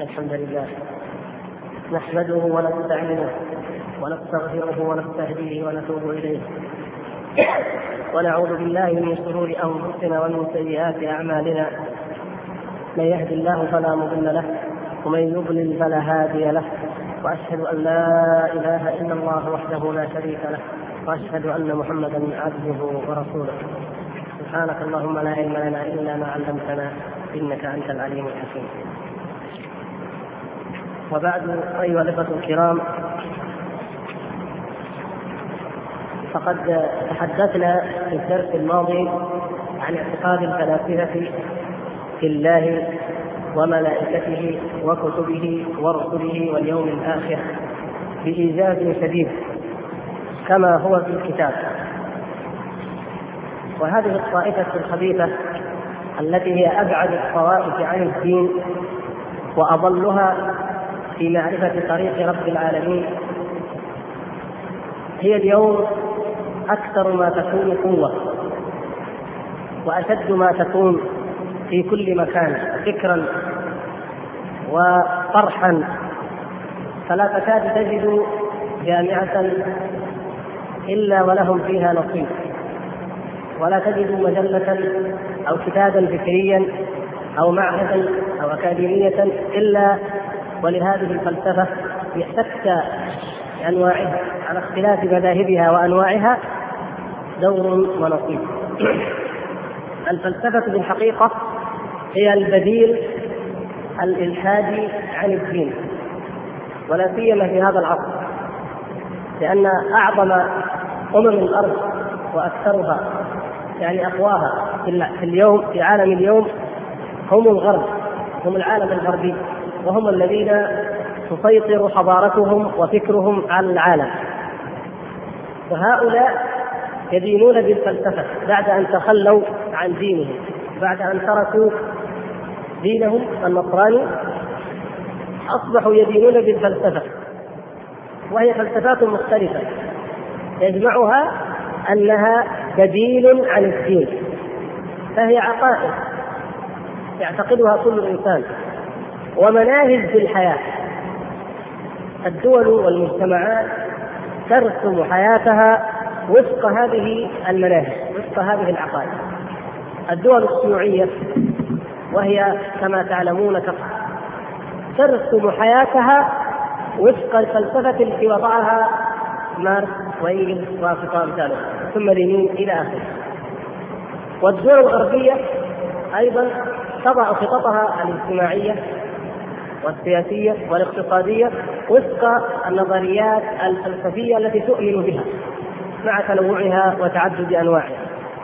الحمد لله نحمده ونستعينه ونستغفره ونستهديه ونتوب إليه ونعوذ بالله من شرور أنفسنا ومن سيئات أعمالنا. من يهد الله فلا مضل له ومن يضلل فلا هادي له، وأشهد أن لا إله إلا الله وحده لا شريك له، وأشهد أن محمدا عبده ورسوله. سبحانك اللهم لا علم لنا إلا ما علمتنا إنك أنت العليم الحكيم. وبعد، أيها الأخوة الكرام، فقد تحدثنا في الدرس الماضي عن اعتقاد الفلاسفة في الله وملائكته وكتبه ورسله واليوم الآخر بإيجاز شديد كما هو في الكتاب. وهذه الطائفة الخبيثة التي هي أبعد الطوائف عن الدين وأضلها في معرفة طريق رب العالمين هي اليوم أكثر ما تكون قوة وأشد ما تكون في كل مكان فكرا وطرحا، فلا تكاد تجد جامعة إلا ولهم فيها نصيب، ولا تجد مجلة أو كتابا فكريا أو معهدا أو أكاديمية إلا ولهذه الفلسفة بشتى أنواعها على اختلاف مذاهبها وأنواعها دور ونصيب. الفلسفة بالحقيقة هي البديل الإلحادي عن الدين، ولا سيما في هذا العصر، لأن أعظم الأرض وأكثرها يعني أقواها في اليوم في عالم اليوم هم الغرب، هم العالم الغربي، وهم الذين تسيطر حضارتهم وفكرهم على العالم. وهؤلاء يدينون بالفلسفة بعد أن تخلوا عن دينهم، بعد أن تركوا دينهم النصراني أصبحوا يدينون بالفلسفة، وهي فلسفات مختلفة يجمعها أنها بديل عن الدين، فهي عقائد يعتقدها كل إنسان ومناهج في الحياة. الدول والمجتمعات ترسم حياتها وفق هذه المناهج، وفق هذه العقائد. الدول الشيوعية وهي كما تعلمون ترسم حياتها وفق الفلسفة التي وضعها ماركس وإنجلس وأمثاله ثم لينين إلى آخره. والدول الغربية أيضا تضع خططها الاجتماعية والسياسية والاقتصادية وفق النظريات الفلسفية التي تؤمن بها مع تنوعها وتعدد أنواعها.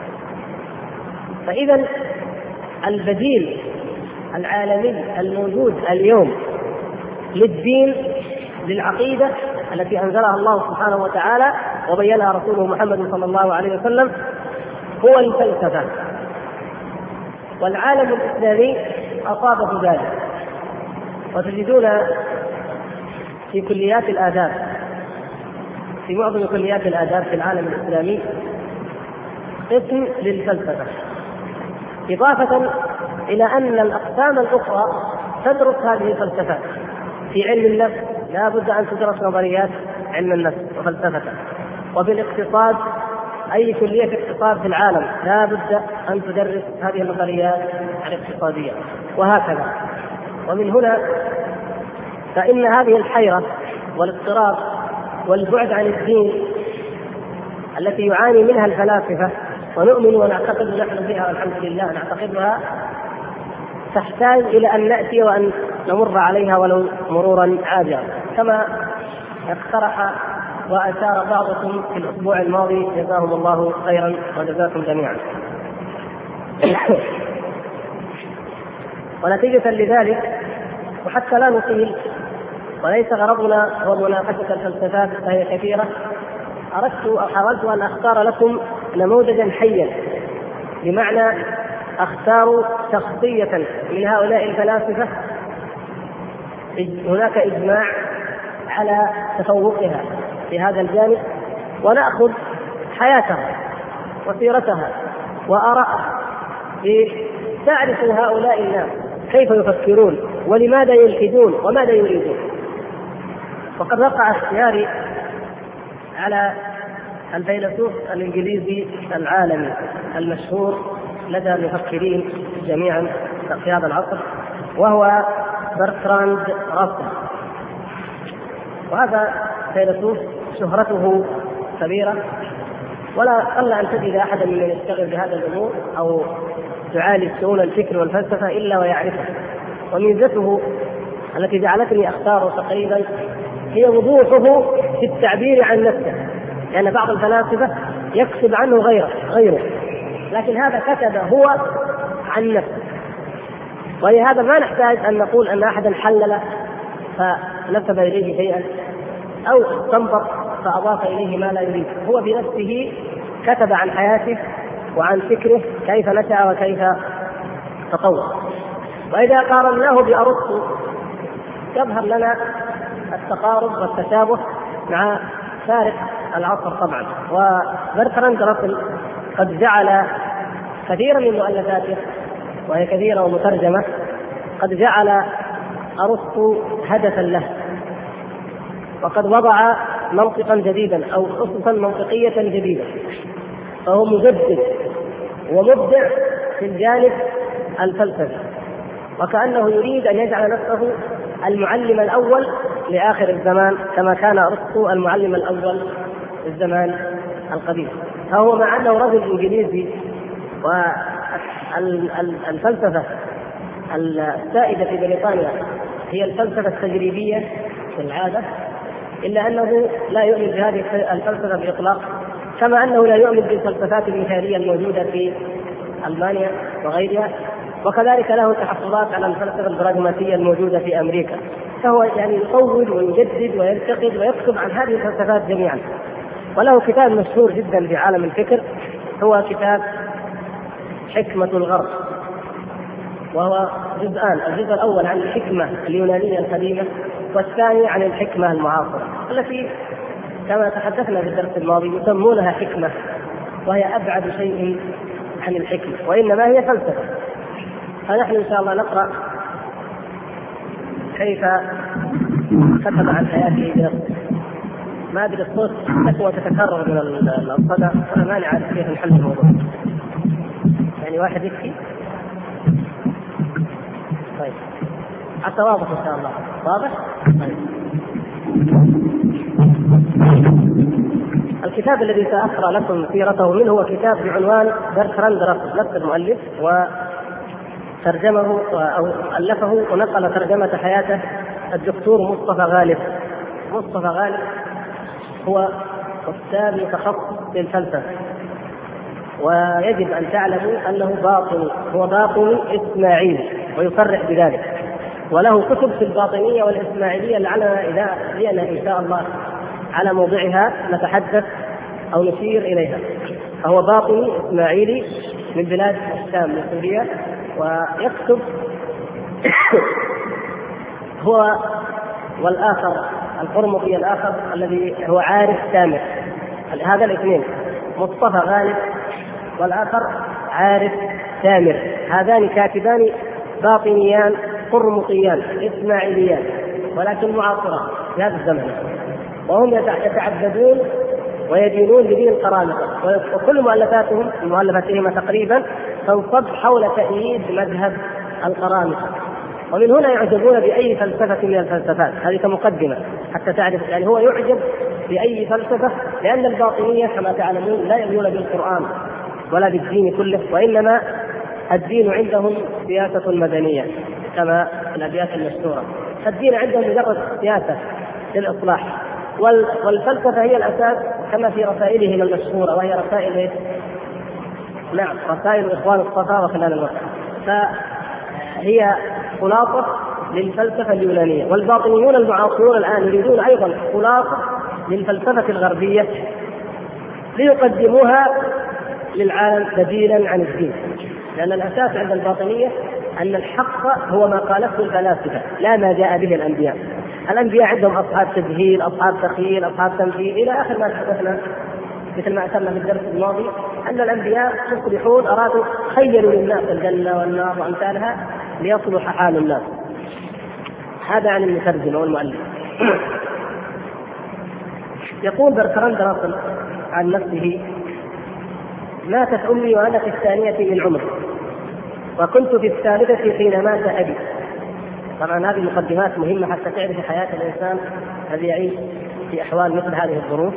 فإذا البديل العالمي الموجود اليوم للدين، للعقيدة التي أنزلها الله سبحانه وتعالى وبينها رسوله محمد صلى الله عليه وسلم هو الفلسفة. والعالم الإسلامي أصابه ذلك، وتجدون في كليات الآداب، في معظم كليات الآداب في العالم الإسلامي قسم للفلسفة، إضافة إلى أن الأقسام الأخرى تدرس هذه الفلسفات. في علم النفس لا بد أن تدرس نظريات علم النفس وفلسفته، وفي الاقتصاد أي كلية اقتصاد في العالم لا بد أن تدرس هذه النظريات الاقتصادية، وهكذا. ومن هنا فإن هذه الحيرة والاضطراب والبعد عن الدين التي يعاني منها الفلاسفة، ونؤمن ونعتقد نحن بها والحمد لله نعتقدها، تحتاج إلى أن نأتي وأن نمر عليها ولو مرورا عاجلا، كما اقترح وأشار بعضكم في الأسبوع الماضي جزاهم الله خيرا وجزاكم جميعا. ونتيجة لذلك، وحتى لا نطيل وليس غرضنا هو مناقشة الفلسفات فهي كثيرة، أردت أو حاولت أن أختار لكم نموذجا حيا، بمعنى أختار شخصية من هؤلاء الفلاسفة هناك إجماع على تفوقها في هذا الجانب، ونأخذ حياتها وسيرتها وآراءها لتعرف هؤلاء الناس كيف يفكرون ولماذا يلحدون وماذا يريدون. وقد وقع اختياري على الفيلسوف الإنجليزي العالمي المشهور لدى المفكرين جميعا في هذا العصر، وهو برتراند راسل. وهذا فيلسوف شهرته كبيرة، ولا قل أن تجد أحدا من يشتغل بهذا الأمور أو يعالج شؤون الفكر والفلسفة إلا ويعرفه. وميزته التي جعلتني أختاره تقريبا هي وضوحه في التعبير عن نفسه، لأن بعض الفلاسفة يكتب عنه غيره، لكن هذا كتب هو عن نفسه. ولهذا ما نحتاج أن نقول أن أحدا حلل فنسب إليه شيئا أو استنبط فأضاف إليه ما لا يريد. هو بنفسه كتب عن حياته وعن فكره كيف نشأ وكيف تطور. وإذا قارناه بأرسطو يظهر لنا التقارب والتشابه مع فارق العصر طبعا. وبرتراند راسل قد جعل كثيرا من مؤلفاته، وهي كثيرة ومترجمة، قد جعل أرسطو هدفا له، وقد وضع منطقا جديدا أو أسسا منطقية جديدة. فهو مجدد ومبدع في الجانب الفلسفي، وكأنه يريد أن يجعل نفسه المعلم الأول لآخر الزمان كما كان أرسطو المعلم الأول في الزمان القديم. فهو مع أنه رجل إنجليزي والفلسفة السائدة في بريطانيا هي الفلسفة التجريبية في العادة، إلا أنه لا يؤمن بهذه الفلسفة بإطلاق، كما أنه لا يؤمن بالفلسفات المثالية الموجودة في ألمانيا وغيرها، وكذلك له تحفظات على الفلسفة البراغماتية الموجودة في أمريكا. فهو يعني يطور ويجدد وينتقد ويكتب عن هذه الفلسفات جميعا. وله كتاب مشهور جدا في عالم الفكر هو كتاب حكمة الغرب، وهو جزءان: الجزء الأول عن الحكمة اليونانية القديمة، والثاني عن الحكمة المعاصرة التي كما تحدثنا في الدرس الماضي يسمونها حكمة، وهي أبعد شيء عن الحكمة وإنما هي فلسفة. فنحن إن شاء الله نقرأ كيف كتب عن حياته بنفسه. ما أدري الصوت تكوى تتكرر من الصدى، وأنا ما نعرف كيف نحل الموضوع. يعني واحد يكفي؟ طيب حتى واضح إن شاء الله. واضح؟ طيب. الكتاب الذي سأقرأ لكم سيرته منه هو كتاب بعنوان برتراند راسل، نفس المؤلف، وترجمه أو ألفه ونقل ترجمة حياته الدكتور مصطفى غالب. مصطفى غالب هو أستاذ متخصص في الفلسفة، ويجب أن تعلموا أنه باطني، هو باطني إسماعيلي ويصرح بذلك، وله كتب في الباطنية والإسماعيلية لعلنا إذا جئنا إن شاء الله على موضعها نتحدث أو نشير إليها. فهو باطني إسماعيلي من بلاد الشام من سوريا، ويكتب هو والآخر القرمطي الآخر الذي هو عارف سامر. هذا الاثنين مصطفى غالب والآخر عارف سامر، هذان كاتبان باطنيان قرمطيان إسماعيليان ولكن معاصران في هذا الزمن، وهم يتعبدون ويدينون بدين القرامطة، وكل مؤلفاتهم تقريبا تنصب حول تأييد مذهب القرامطة. ومن هنا يعجبون بأي فلسفة من الفلسفات، هذه كمقدمة حتى تعرف. يعني هو يعجب بأي فلسفة، لأن الباطنية كما تعلمون لا يؤمنون بالقرآن ولا بالدين كله، وإنما الدين عندهم سياسة مدنية كما في الأبيات المشهورة. الدين عندهم مجرد سياسة للإصلاح، والفلسفة هي الأساس كما في رسائلهم المشهورة، وهي رسائل رسائل إخوان الصفا وخلال الوقت. فهي خلاصة للفلسفة اليونانية. والباطنيون المعاصرون الآن يريدون أيضا خلاصة للفلسفة الغربية ليقدموها للعالم بديلا عن الدين، لأن الأساس عند الباطنية أن الحق هو ما قالته الفلاسفة لا ما جاء به الأنبياء. الأنبياء عندهم أصحاب تجهيل، أصحاب تخيل، أصحاب تمثيل إلى آخر ما تحدثنا مثل ما أشرنا في الدرس الماضي أن الأنبياء مصلحون أرادوا خيروا للناس الجنة والنار وأمثالها، ليصلح حال الناس. هذا عن المترجم والمؤلف. يقول برتراند راسل عن نفسه: ماتت أمي وأنا في الثانية من عمري، وكنت في الثالثة حين مات أبي. طبعا هذه مقدمات مهمة حتى تعرف حياة الإنسان الذي يعيش في أحوال مثل هذه الظروف.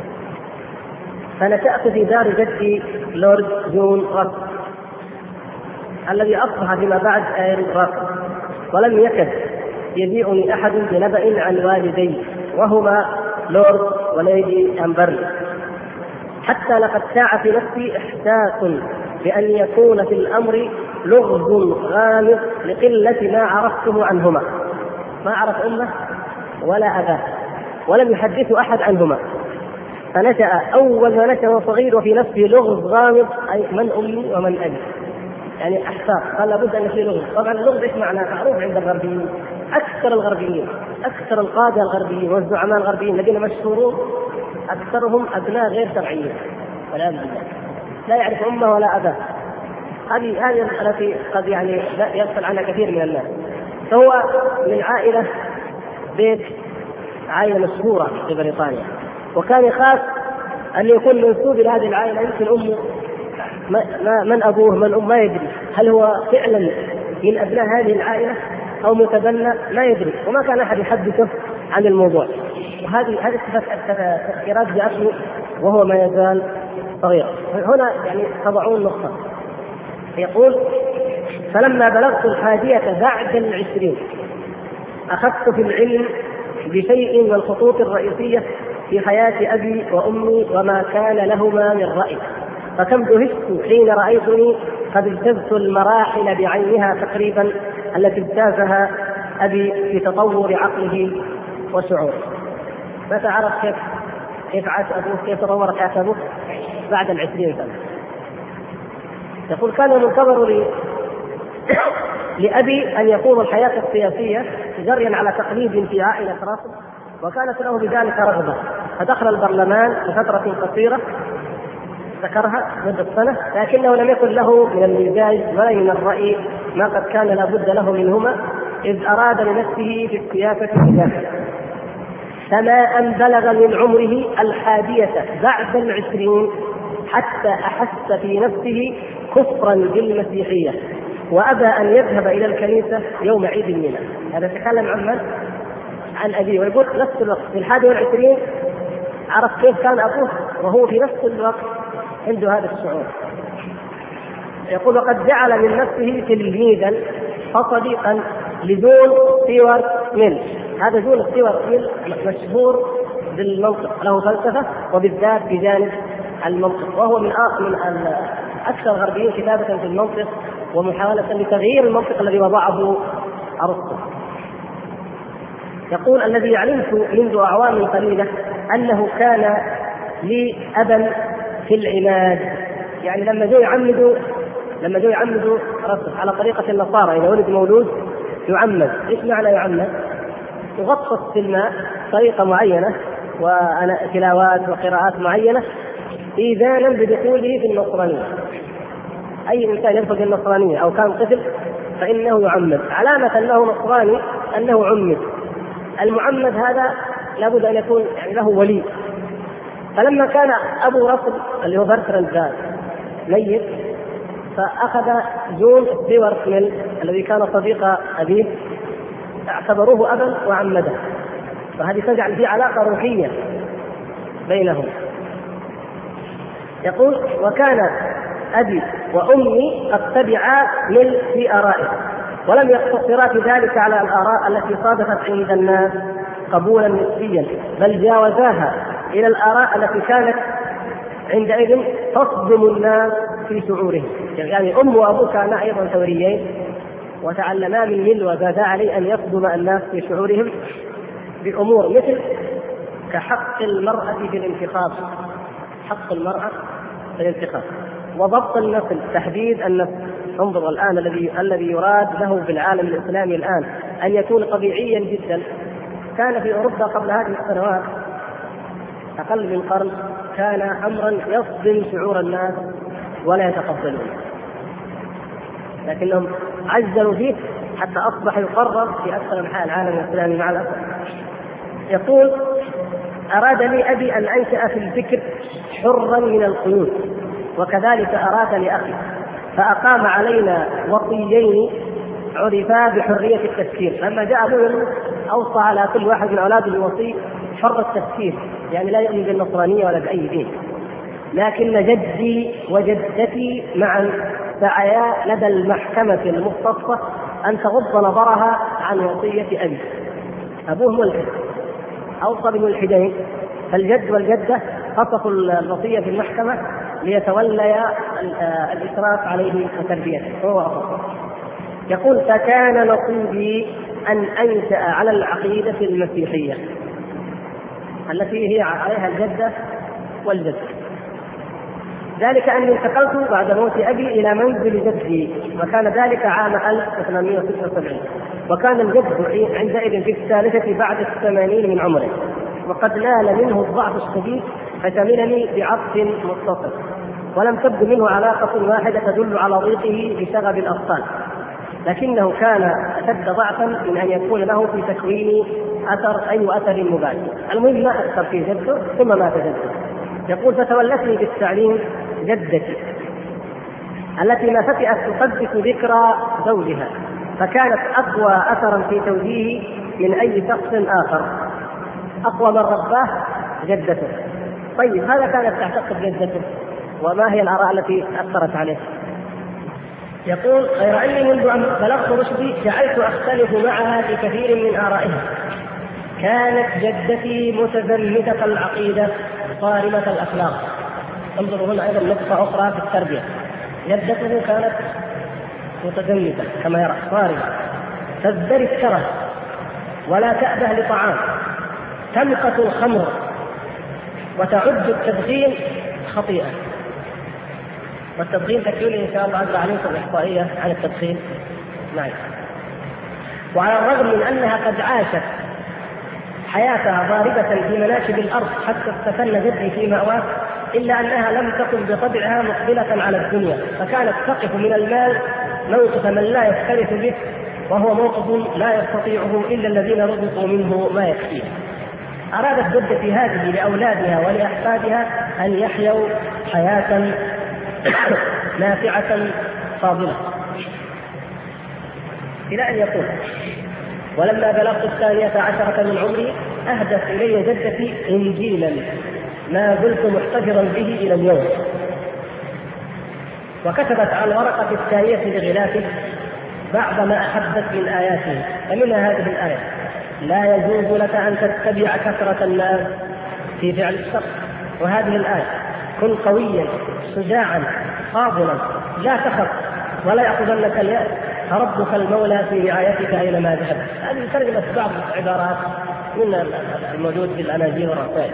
فنشأت في دار جدي لورد جون راسل الذي أصبح فيما بعد آيرن راسل، ولم يكد يجيئني أحد بنبأ عن والدي وهما لورد وليدي أمبرلي، حتى لقد شاع في نفسي إحساس بأن يكون في الأمر لغز غامض لقلة ما عرفته عنهما. ما عرف أمه ولا أباه ولم يحدث أحد عنهما، فنشأ أول ما نشأ صغير وفي نفسه لغز غامض، أي من أمي ومن أبي، يعني أحساس قال لابد أن في لغز. طبعا اللغز إيش معناه؟ معروف عند الغربيين، أكثر الغربيين، أكثر القادة الغربيين والزعماء الغربيين الذين مشهورون أكثرهم أبناء غير شرعيين والعياذ بالله، لا يعرف أمه ولا أباه. هذه التي قد يعني يغفل عنها كثير من الناس. فهو من عائلة بيت، عائلة مشهورة في بريطانيا، وكان يخاف أن يكون منسوب إلى هذه العائلة يمكن أمه من أبوه من أم ما يدري، هل هو فعلا من أبناء هذه العائلة أو متبنى ما يدري، وما كان أحد يحدثه عن الموضوع. وهذه التفكيرات جاءته وهو ما يزال صغيرا. هنا يعني تضعون نقطة. يقول: فلما بلغت 21 بعد 20 أخذت في العلم بشيء من الخطوط الرئيسية في حياة أبي وأمي وما كان لهما من رأي، فكم دهشت حين رأيتني قد اجتزت المراحل بعينها تقريبا التي اجتازها أبي في تطور عقله وشعوره. متى عرف كيف عاش أبوه، كيف تطورت حياة أبوه؟ بعد 20 سنة. يقول: كان منتظر لأبي أن يقوم الحياة السياسية جريا على تقليد في عائلة راسل، وكانت له بذلك رغبة، فدخل البرلمان لفترة قصيرة ذكرها مدة سنة، لكنه لم يكن له من المزاج ولا من الرأي ما قد كان لابد له منهما، إذ أراد لنفسه في السياسة إجابة. فما أن بلغ من عمره 21 بعد 20 حتى أحس في نفسه كفرا بالمسيحية، وأبى أن يذهب إلى الكنيسة يوم عيد الميلاد. هذا يتكلم عن من؟ عن أبيه. ويقول نفس الوقت في 21 عرف كيف كان أبوه وهو في نفس الوقت عنده هذا الشعور. يقول: وقد جعل من نفسه تلميذا وصديقا لجون ستيوارت ميل. هذا جون ستيوارت ميل مشهور بالمنطق، له فلسفة وبالذات بجانب المنطق، وهو من أكثر الغربيين كتابة في المنطق ومحاولة لتغيير المنطق الذي وضعه أرسطو. يقول: الذي علمت منذ أعوام قليلة أنه كان لي أبا في العماد. يعني لما جو يعمدوا رسل على طريقة النصارى، إذا ولد مولود يعمد. إيش معنى يعمد؟ يغطس في الماء طريقة معينة وتلاوات وقراءات معينة إذانا بدخوله في النصرانية. أي إنسان يدخل في النصرانية أو كان طفل فإنه يعمد، علامة أنه نصراني أنه عمد. المعمد هذا لابد أن يكون يعني له ولي. فلما كان أبو رسل اللي هو برتراند ميت، فأخذ جون ستيوارت ميل الذي كان صديق أبيه، اعتبروه أبا وعمده، وهذه تجعل في علاقة روحية بينهم. يقول: وكان أبي وأمي قد تبعا ميل في آرائه، ولم يقتصرا في ذلك على الآراء التي صادفت عند الناس قبولا نسبيا، بل جاوزاها إلى الآراء التي كانت عندئذ تصدم الناس في شعورهم. يعني أم وأبوه كانا أيضا ثوريين وتعلما من ميل، وزادا عليه أن يصدم الناس في شعورهم بأمور مثل كحق المرأة في الانتخاب، حق المرأة في الانتخاب، وضبط النسل، تحديد النسل. انظر الآن الذي يراد له في العالم الإسلامي الآن أن يكون طبيعيا جدا، كان في أوروبا قبل هذه السنوات أقل من قرن كان أمرا يصدم شعور الناس ولا يتقبلون. لكنهم عجلوا فيه حتى أصبح يقرر في أكثر أنحاء العالم الإسلامي مع الأسف. يقول: أراد لي أبي أن أنشأ في الفكر حرا من القيود، وكذلك أراد لأخي، فأقام علينا وصيين عرفا بحرية التفكير. لما جاء أبوه أوصى على كل واحد من أولاده الوصي حر التفكير، يعني لا يؤمن بالنصرانية ولا بأي دين. لكن جدي وجدتي معا سعيا لدى المحكمة المختصة أن تغض نظرها عن وصية أبي. أبوه ملحد، أوصى بالملحدين، فالجد والجدة خطفوا الوصية في المحكمة ليتوليا الإشراف عليه وتربيته، هو أصلا. يقول: فكان نصيبي أن أنشأ على العقيدة المسيحية التي هي عليها الجدة والجد. ذلك أني انتقلت بعد موت أبي إلى منزل جدي، وكان ذلك عام 1876، وكان الجد عندئذ في الثالثة بعد 80 من عمره، وقد نال منه الضعف الشديد فشملني بعطف متصل، ولم تبدو منه علاقة واحدة تدل على ضيقه بشغب الأطفال، لكنه كان أشد ضعفا من أن يكون له في تكوين أي أثر مباشر. المهم ما أثر في جده ثم مات جده. يقول: فتولتني بالتعليم جدتي التي ما فتئت تقدس ذكرى زوجها، فكانت أقوى أثرا في توجيهي من أي شخص آخر، أقوى من رباه جدته. طيب هذا كانت تعتقد جدته، وما هي الآراء التي أثرت عليه؟ يقول: غير أني منذ أن بلغت رشدي جعلت أختلف معها في كثير من آرائها. كانت جدتي متزمتة العقيدة صارمة الأخلاق. انظروا هنا أيضا نقطة أخرى في التربية. جدته كانت متزمتة كما يرى، صارمة، تزدري الشره ولا تأبه لطعام، تمقت الخمر، وتعد التدخين خطيئة. والتدخين تكفيني إن شاء الله أقرأ عليكم إحصائية عن التدخين. نعم. وعلى الرغم من أنها قد عاشت حياتها ضاربة في مناشب الأرض حتى استكن جدي في مأواه، إلا أنها لم تكن بطبعها مقبلة على الدنيا، فكانت تقف من المال موقف من لا يختلف به، وهو موقف لا يستطيعه إلا الذين رزقوا منه ما يكفيه. أرادت جدتي هذه لأولادها ولأحفادها أن يحيوا حياة نافعة فاضلة، إلى أن يقول: ولما بلغت 12 من عمري أهدت إلي جدتي إنجيلا ما زلت محتفظا به إلى اليوم، وكتبت على الورقة الثانية بغلافه بعض ما أحبت من آياته، فمنها هذه الآية: لا يجوز لك أن تتبع كثرة الناس في فعل الشر. وهذه الآية: كن قويا شجاعا فاضلا لا تخف ولا يأخذنك اليأس، فربك المولى في رعايتك أينما ذهبت. هذه ترجمة بعض العبارات من الموجود في الأناجيل والرسائل.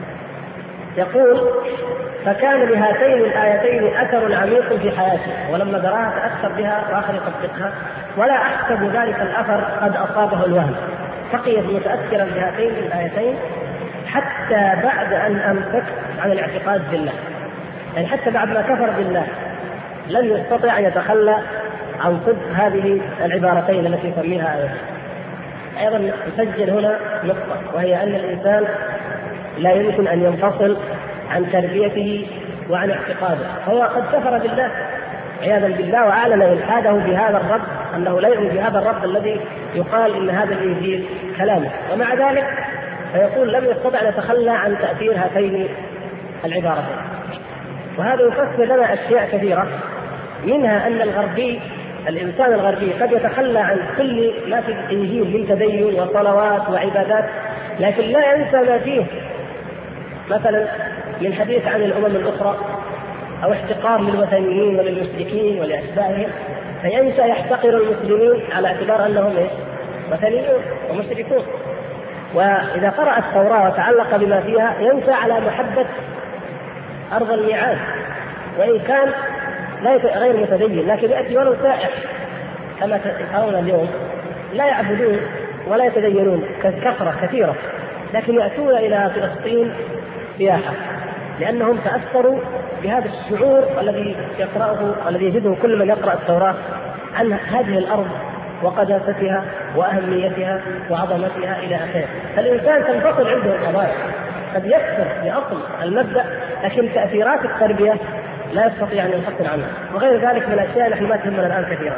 يقول: فكان لهاتين الآيتين أثر عميق في حياتي، ولما قراها تأثر بها وآخر يطبقها، ولا أحسب ذلك الأثر قد أصابه الوهم، بقيت متأثرا بهاتين الآيتين حتى بعد أن أمسكت عن الاعتقاد بالله. يعني حتى بعد ما كفر بالله لن يستطيع أن يتخلى عن صدق هذه العبارتين التي يسميها آيات. أيضا نسجل هنا نقطة، وهي أن الإنسان لا يمكن أن ينفصل عن تربيته وعن اعتقاده. هو قد كفر بالله عياذا بالله وأعلن إلحاده بهذا الرب، أنه لا يؤمن بهذا الرب الذي يقال إن هذا الإنجيل كلامه، ومع ذلك فيقول لم يستطع أن يتخلى عن تأثير هاتين العبارتين. وهذا يفسر لنا أشياء كثيرة، منها أن الإنسان الغربي قد يتخلى عن كل ما في الإنجيل من تدين وصلوات وعبادات، لكن لا ينسى ما فيه مثلا من حديث عن الأمم الأخرى أو احتقار للوثنيين وللمشركين ولأتباعهم، فينسى يحتقر المسلمين على اعتبار أنهم وثنيون ومشركون. وإذا قرأ التوراة وتعلق بما فيها ينسى على محبة أرض الميعاد، وإن كان غير متدين، لكن يأتي ولو سائح كما ترون اليوم لا يعبدون ولا يتدينون كثرة كثيرة، لكن يأتون إلى فلسطين سياحة، لأنهم تأثروا بهذا الشعور الذي يقرأه الذي يجده كل من يقرأ التوراة عن هذه الأرض وقداستها وأهميتها وعظمتها إلى آخره. فالإنسان تنفصل عنده القضايا، قد يكثر بأصل المبدأ لكن تأثيرات التربية لا يستطيع أن ينفصل عنها، وغير ذلك من الأشياء نحن ما تهمنا الآن كثيرا.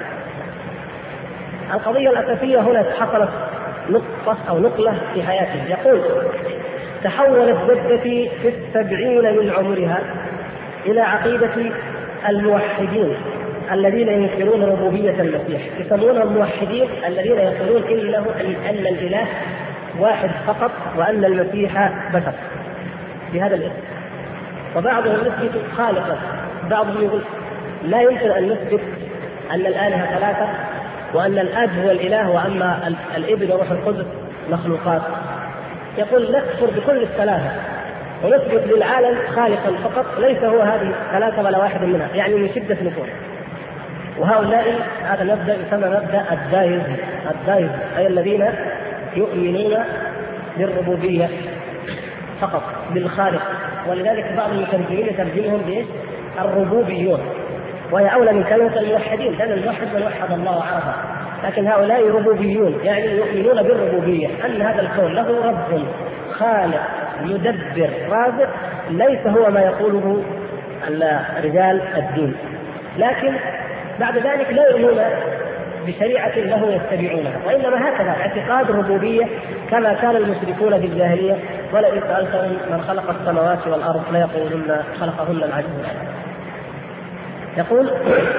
القضية الأساسية هنا حصلت نقطة أو نقلة في حياته. يقول: تحولت جدتي في 70 من عمرها إلى عقيدة الموحدين الذين ينكرون ربوبية المسيح، يسمونهم الموحدين الذين يقولون أن الإله واحد فقط وأن المسيح بشر بهذا الاسم. وبعضهم يثبت خالقا، بعضهم يقول لا يمكن أن نثبت أن الآلهة ثلاثة وأن الأب هو الإله وأما الابن وروح القدس مخلوقات. يقول نكفر بكل الثلاثة ونثبت للعالم خالقا فقط ليس هو هذه الثلاثة ولا واحد منها، يعني من شدة نفوره. وهؤلاء هذا المبدأ يسمى مبدأ الدايز، أي الذين يؤمنون بالربوبية فقط بالخالق. ولذلك بعض المترجمين يترجمهم بالربوبيون، وهي أولى من كلمة الموحدين، لأن الموحد من وحد الله وعرفه، لكن هؤلاء ربوبيون يعني يؤمنون بالربوبية، أن هذا الكون له رب خالق مدبر رازق، ليس هو ما يقوله رجال الدين. لكن بعد ذلك لا يؤمنون بشريعة له يتبعونها، وإنما هكذا اعتقاد الربوبية كما كان المشركون في الجاهلية. ولئن سألتهم من خلق السماوات والأرض ليقولن خلقهن العزيز العليم. يقول: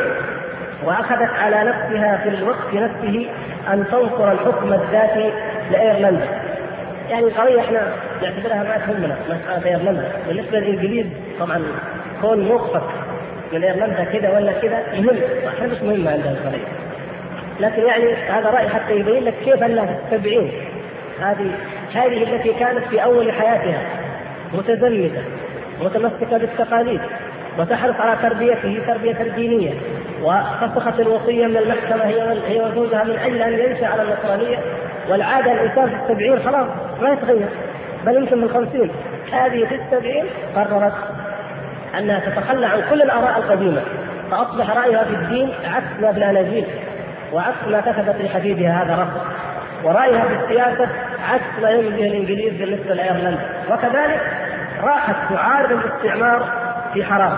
وأخذت على نفسها في الوقت نفسه أن تنصر الحكم الذاتي لأيرلندا. يعني قضية احنا نعتبرها ما تهمنا مسألة أيرلندا، بالنسبة للإنجليز طبعا كون موقفك من أيرلندا كذا ولا كذا مهم، احنا مش مهم عندنا القضية. لكن يعني هذا رأي حتى يبين لك كيف أنها تتبعين هذه التي كانت في أول حياتها متزمتة متمسكة بالتقاليد وتحرص على تربيته تربية دينية، وفسخت الوصية من المحكمة هي وزوجها من أجل أن ينشأ على النصرانية. والعادة الإنسان في 70 خلاص ما يتغير، بل يمكن من 50. هذه في 70 قررت أنها تتخلى عن كل الآراء القديمة، فأصبح رأيها في الدين عكس ما في الأناجيل وعكس ما كتبت لحبيبها هذا رفض، ورأيها في السياسة عكس ما يؤمن به الإنجليز بالنسبة لأيرلندا. وكذلك راحت تعارض الاستعمار في حرام،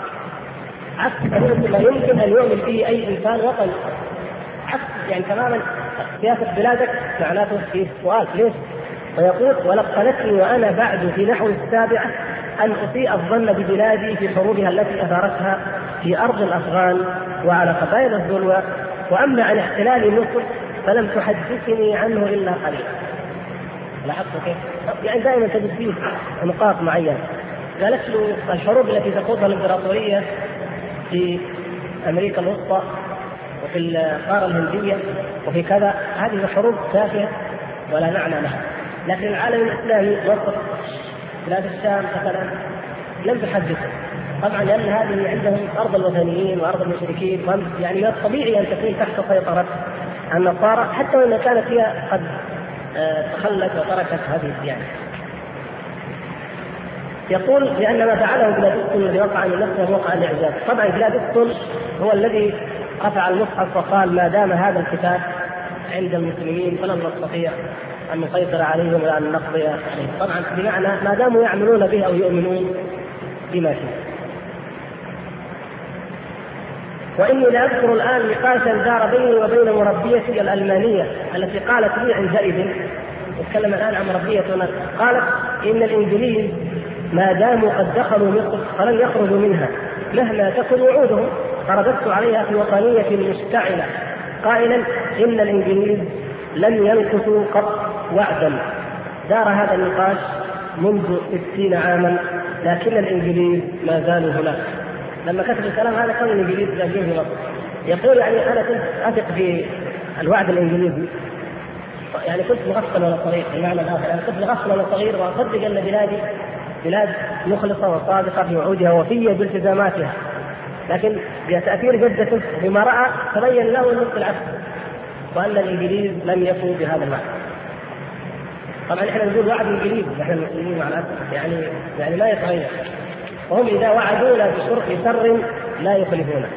عكس ما يمكن أن يؤمن به أي إنسان وطني، عكس يعني تماما سياسة بلادك معناته في سؤال ليش؟ ويقول: ولقنتني وأنا بعد في نحو 7 أن أسيء الظن ببلادي في حروبها التي أثارتها في أرض الأفغان وعلى قبائل الذلوة، وأما عن احتلال مصر فلم تحدثني عنه إلا قليلا. لاحظتوا كيف؟ يعني دائما تجد فيه نقاط معينة. قالت له الحروب التي تخوضها الإمبراطورية في أمريكا الوسطى وفي القارة الهندية وفي كذا، هذه حروب تافهة ولا معنى لها. لكن العالم الإسلامي مصر بلاد الشام مثلا لم تحدثه، طبعا لأن هذه عندهم أرض الوثنيين وأرض المشركين، يعني من الطبيعي أن تكون تحت سيطرة النصارى حتى وإن كانت هي قد تخلت وتركت هذه الديانة. يقول: لأن ما فعله جلادستون الذي وقع من نفسه موقع الإعجاز. طبعا جلادستون هو الذي رفع المصحف وقال: ما دام هذا الكتاب عند المسلمين فلن نستطيع أن نسيطر عليهم ولا أن نقضي عليهم. طبعا بمعنى ما داموا يعملون به أو يؤمنون بما فيه. وإني لأذكر الآن نقاشا دار بيني وبين مربيتي الألمانية التي قالت لي عندئذ، نتكلم الآن عن مربيتنا، قالت: إن الإنجليز ما داموا قد دخلوا مصر فلن يخرجوا منها مهما تكن وعودهم. فرددت عليها في وطنية مشتعلة قائلا: إن الإنجليز لن ينقصوا قط وعدا. دار هذا النقاش منذ 60 عاما لكن الإنجليز ما زالوا هناك. لما كتب الكلام هذا كان الإنجليز لاجئين في مصر. يقول: يعني أنا كنت أثق في الوعد الإنجليزي، يعني كنت مغفل ولا صغير، المعنى الآخر يعني كنت مغفل ولا صغير، وأصدق أن بلادي بلاد مخلصة وصادقة في وعودها وفية بالتزاماتها. لكن بتأثير جدته بما رأى تبين له أنه بالعكس، وأن الإنجليز لم يفوا بهذا الوعد. طبعا احنا نقول وعد الإنجليز، نحن المسلمين مع الأسف يعني لا يتغير، وهم إذا وعدونا بشر لا يخلفونه.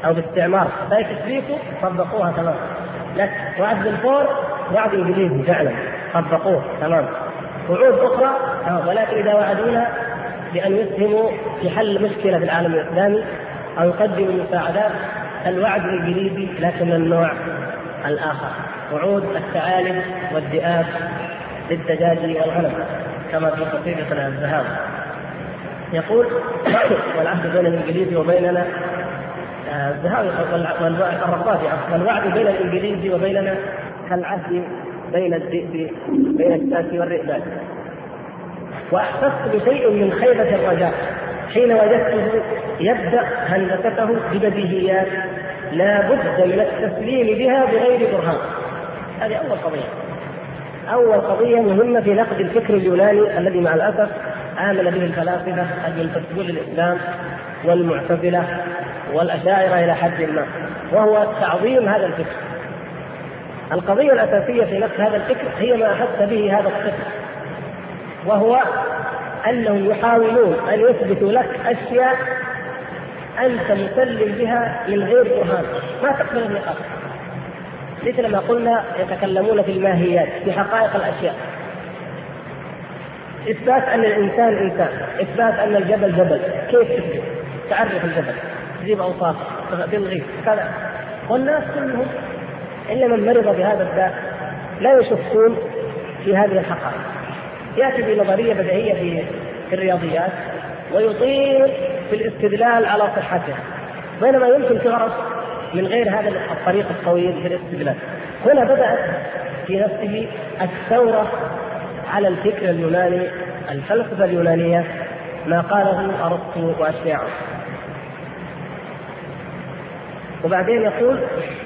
او باستعمار سايكس بيكو طبقوها تمام. لكن وعد بالفور وعد انجليزي فعلا طبقوه تمام. وعود اخرى ولكن اذا وعدونا بان يسهموا في حل مشكله في العالم الاسلامي او يقدموا مساعدات، الوعد الانجليزي لكن النوع الاخر، وعود الثعالب والذئاب للدجاج والغنم كما في قصيدة الذهاب. يقول والعهد بين الانجليزي وبيننا الذهاب الرقابي، والوعد بين الانجليزي وبيننا كالعهد بين الذئب بين الشاة والرئبان. واحسست بشيء من خيبة الرجاء حين وجدته يبدأ هندسته ببديهيات لا بد من التسليم بها بغير برهان. هذه أول قضية مهمة في نقد الفكر اليوناني الذي مع الأسف آمن به الفلاسفة المنتسبون للإسلام والمعتزلة والأشاعرة إلى حد ما، وهو تعظيم هذا الفكر. القضية الأساسية في نقد هذا الفكر هي ما أحس به هذا الفكر، وهو أنهم يحاولون أن يثبتوا لك أشياء أنت مسلم بها من غير برهان ما تقبل النقاش. مثل ما قلنا يتكلمون في الماهيات في حقائق الأشياء، إثبات أن الإنسان إنسان، إثبات أن الجبل جبل، كيف تثبت؟ تعرف الجبل، تجيب أوصافه، تلغي كذا. والناس كلهم إلا من مرض بهذا الداء لا يشكون في هذه الحقائق. يأتي بنظرية بديهية في الرياضيات ويطير في الاستدلال على صحتها، بينما يمكن تعرف من غير هذا الطريق الطويل في الاستدلال. هنا بدأت في نفسه الثورة على الفكر اليوناني، الفلسفة اليونانية، ما قاله أرسطو وأشياعه. وبعدين يقول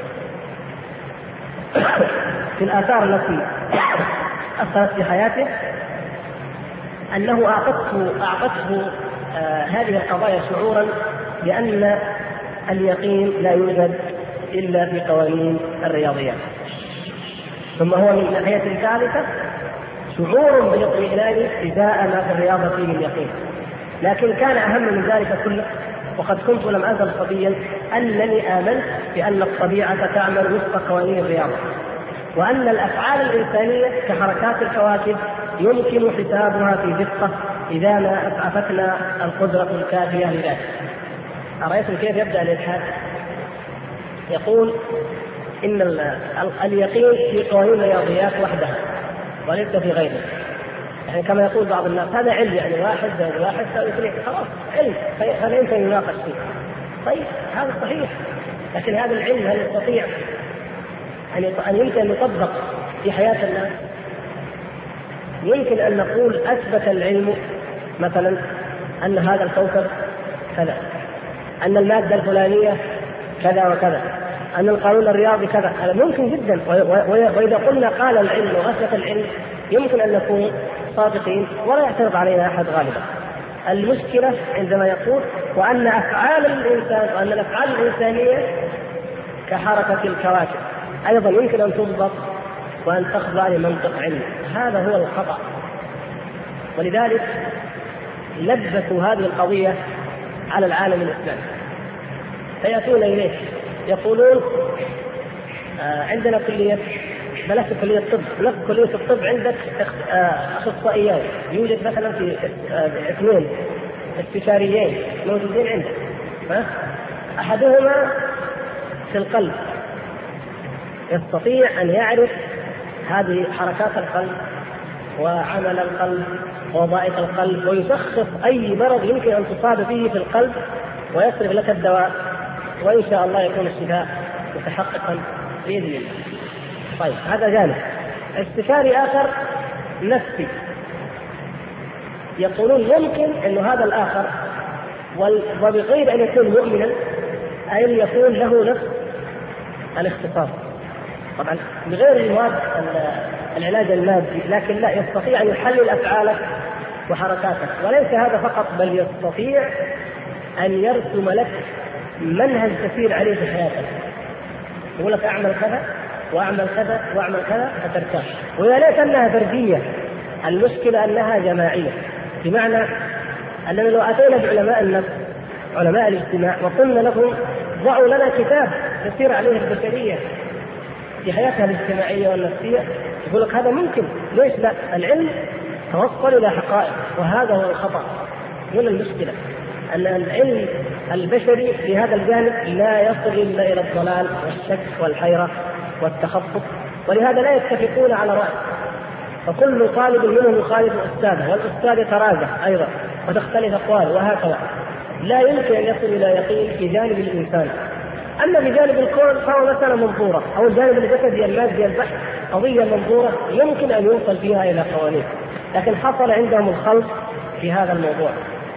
في الآثار التي أثرت في حياته أنه أعطته هذه القضايا شعورا بأن اليقين لا يوجد إلا في قوانين الرياضيات. ثم هو من ناحية ثالثة شعور بالاطمئنان إزاء ما في الرياضة فيه من يقين. لكن كان أهم من ذلك كله، وقد كنت لم أزل صبيا، أنني آمنت بأن الطبيعة تعمل وفق قوانين الرياضة، وأن الأفعال الإنسانية كحركات الكواكب يمكن حسابها في دقة إذا ما أسعفتنا القدرة الكافية لذلك. أرأيتم كيف يبدأ الإلحاد؟ يقول إن اليقين في قوانين الرياضيات وحدها وليس في غيره. يعني كما يقول بعض الناس هذا علم، يعني 1 + 1 = 2، خلاص علم، فلا يمكن أن يناقش فيه. طيب هذا صحيح، لكن هذا العلم هل يستطيع أن يمكن أن يطبق في حياة الناس؟ يمكن أن نقول أثبت العلم مثلا أن هذا الكوكب كذا، أن المادة الفلانية كذا وكذا، أن القانون الرياضي كذا. هذا ممكن جدا، وإذا قلنا قال العلم وأثبت العلم يمكن أن نكون صادقين ولا يعترض علينا أحد غالبا. المشكلة عندما يقول وأن أفعال الإنسان وأن الأفعال الإنسانية كحركة الكواكب أيضا يمكن أن تضبط وأن تخضع لمنطق علمي. هذا هو الخطأ. ولذلك لبسوا هذه القضية على العالم الإسلامي، فيأتون إليه يقولون عندنا كلية، بلاش كلية الطب، نفس كلية الطب عندك أخصائيين، يوجد مثلا في 2 استشاريين موجودين عندك، أحدهما في القلب، يستطيع أن يعرف هذه حركات القلب وعمل القلب ووظائف القلب، ويشخص أي مرض يمكن أن تصاب به في القلب ويصرف لك الدواء، وإن شاء الله يكون الشفاء متحققا بإذن الله. طيب هذا جانب. استشاري آخر نفسي، يقولون يمكن أن هذا الآخر وبغير أن يكون مؤمنا أن يكون له نفس الاختصاص، طبعا بغير المواد العلاج المادي، لكن لا يستطيع أن يحلل أفعالك وحركاتك. وليس هذا فقط، بل يستطيع أن يرسم لك منهج تسير عليه في حياتك، يقول لك أعمل كذا وأعمل كذا وأعمل كذا فترتاح. ويا ليت أنها فردية، المشكلة أنها جماعية، بمعنى أننا لو أتينا بعلماء النفس علماء الاجتماع وقلنا لهم ضعوا لنا كتاب تسير عليه البشرية في حياتها الاجتماعية والنفسية، يقول لك هذا ممكن، ليش لا؟ العلم توصل إلى حقائق، وهذا هو الخطأ. هنا المشكلة أن العلم البشري في هذا الجانب لا يصل إلا إلى الضلال والشك والحيرة والتخبط، ولهذا لا يتفقون على رأي، فكل طالب منهم يخالف أستاذه، والأستاذ يتراجع أيضا وتختلف أقواله، وهكذا لا يمكن أن يصل إلى يقين في جانب الإنسان. أما في جانب الكون فهو مسألة منظورة، أو الجانب الجسدي المادي البحث قضية منظورة يمكن أن يوصل فيها إلى قوانين، لكن حصل عندهم الخلط في هذا الموضوع.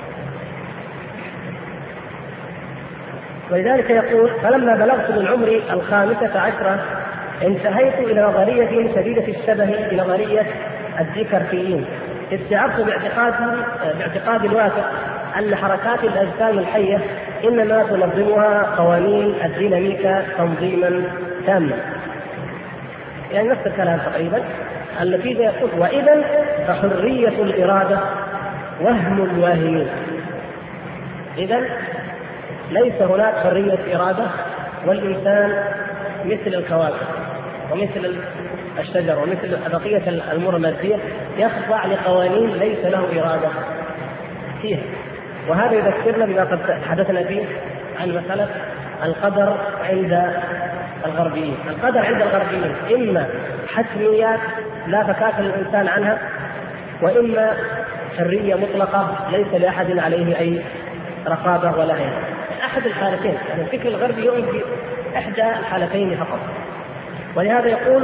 ولذلك يقول: فلما بلغت من عمري 15 انتهيت إلى نظرية شديدة الشبه بنظرية الديكارتيين، استشعرت باعتقاد الواثق أن حركات الأجسام الحية إنما تنظمها قوانين الديناميكا تنظيما تاما. يعني نفس الكلام تقريبا. النتيجة يقول: وإذا فحرية الإرادة وهم الواهمين. إذن ليس هناك حرية إرادة، والإنسان مثل الكواكب ومثل الشجر ومثل بقية الأمور المادية يخضع لقوانين ليس له إرادة فيها. وهذا يذكرنا بما قد حدثنا فيه عن مسألة القدر عند الغربيين. القدر عند الغربيين إما حتميات لا فكاك للإنسان عنها، وإما حرية مطلقة ليس لأحد عليه أي رقابة ولا هي. أحد الحالتين، يعني الفكر الغربي يؤمن بإحدى الحالتين فقط. ولهذا يقول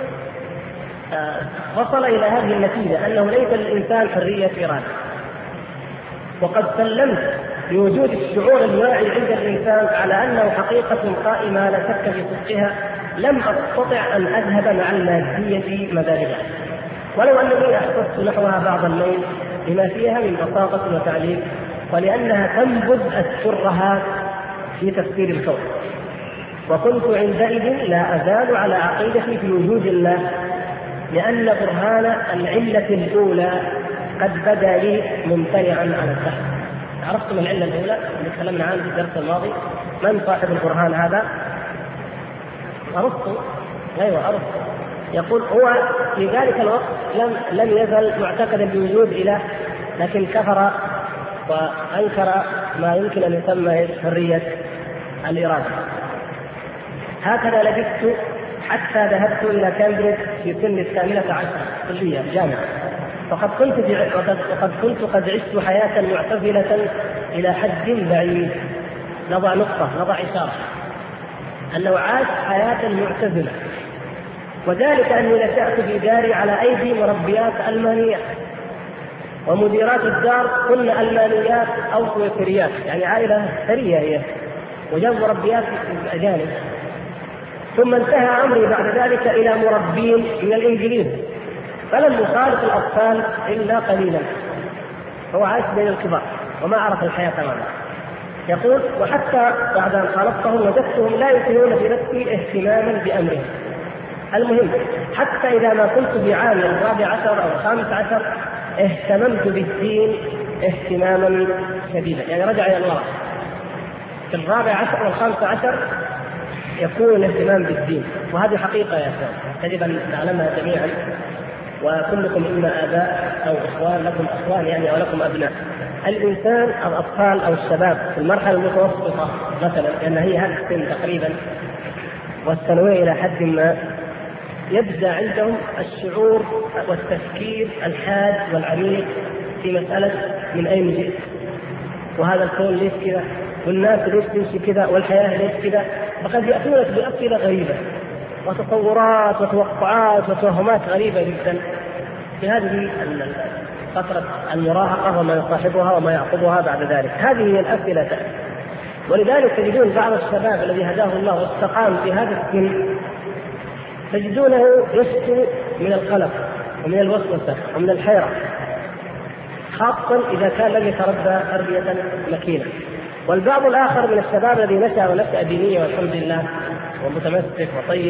وصل إلى هذه النتيجة أنه ليس للإنسان حرية إرادة، وقد سلمت بوجود الشعور الواعي عند الإنسان على أنه حقيقة قائمة لا شك في صدقها، لم أستطع أن أذهب مع المادية مذاهبها، ولو أنني أحسست نحوها بعض اللون لما فيها من بساطة وتعليم، ولأنها تنبذ الترهات في تفسير الكون. وكنت عندئذ لا أزال على عقيدتي في وجود الله، لأن برهان العلة الأولى قد بدا لي ممتنعا على البحث. عرفتم العلة الأولى اللي تكلمنا عنها في الدرس الماضي؟ من صاحب البرهان هذا؟ أرسطو. أيوة أرسطو. يقول هو في ذلك الوقت لم يزل معتقدا بوجود إله، لكن كفر وأنكر ما يمكن أن يسمى حرية الإرادة. هكذا لبثت حتى ذهبت إلى كامبريدج في سن 18 كلية الجامعة، وقد كنت قد عشت حياة معتزلة إلى حد بعيد. نضع نقطة، نضع إشارة أنه عاش حياة معتزلة، وذلك أني نشأت في داري على أيدي مربيات ألمانية، ومديرات الدار كن ألمانيات أو سويسريات، يعني عائلة ثرية هي، وجاب مربيات أجانب. ثم انتهى أمري بعد ذلك إلى مربين من الإنجليز، فلم يخالط الأطفال إلا قليلا، هو عاش بين الكبار وما عرف الحياة تماما. يقول وحتى بعد أن خالطتهم وجدتهم لا يكونون بنفسي اهتماما بأمرهم. المهم حتى إذا ما كنت بعام 14 أو 15 اهتممت بالدين اهتماما شديدا، يعني رجع إلى الله. في 14 أو 15 يكون الاهتمام بالدين، وهذه حقيقة يا أخوان يجب أن نعلمها جميعا، وكلكم إما آباء أو إخوان، لكم أخوان يعني أو لكم أبناء. الإنسان الأطفال أو الشباب في المرحلة المتوسطة مثلا، لأن هي هذا السن تقريبا والثانوية إلى حد ما، يبدأ عندهم الشعور والتفكير الحاد والعميق في مسألة من أين جئت، وهذا الكون ليش كذا، والناس ليش تمشي كذا، والحياة ليش كذا. فقد يأتونك بأسئلة غريبة وتصورات وتوقعات وتوهمات غريبة جدا في هذه فترة المراهقة وما يصاحبها وما يعقبها بعد ذلك. هذه هي الأسئلة تأتي. ولذلك تجدون بعض الشباب الذي هداه الله واستقام في هذا السن تجدونه يشكو من القلق ومن الوسوسة ومن الحيرة، خاصة إذا كان لم يتربى تربية مكينة. والبعض الآخر من الشباب الذي نشأ دينيا والحمد لله ومتمسك وطيب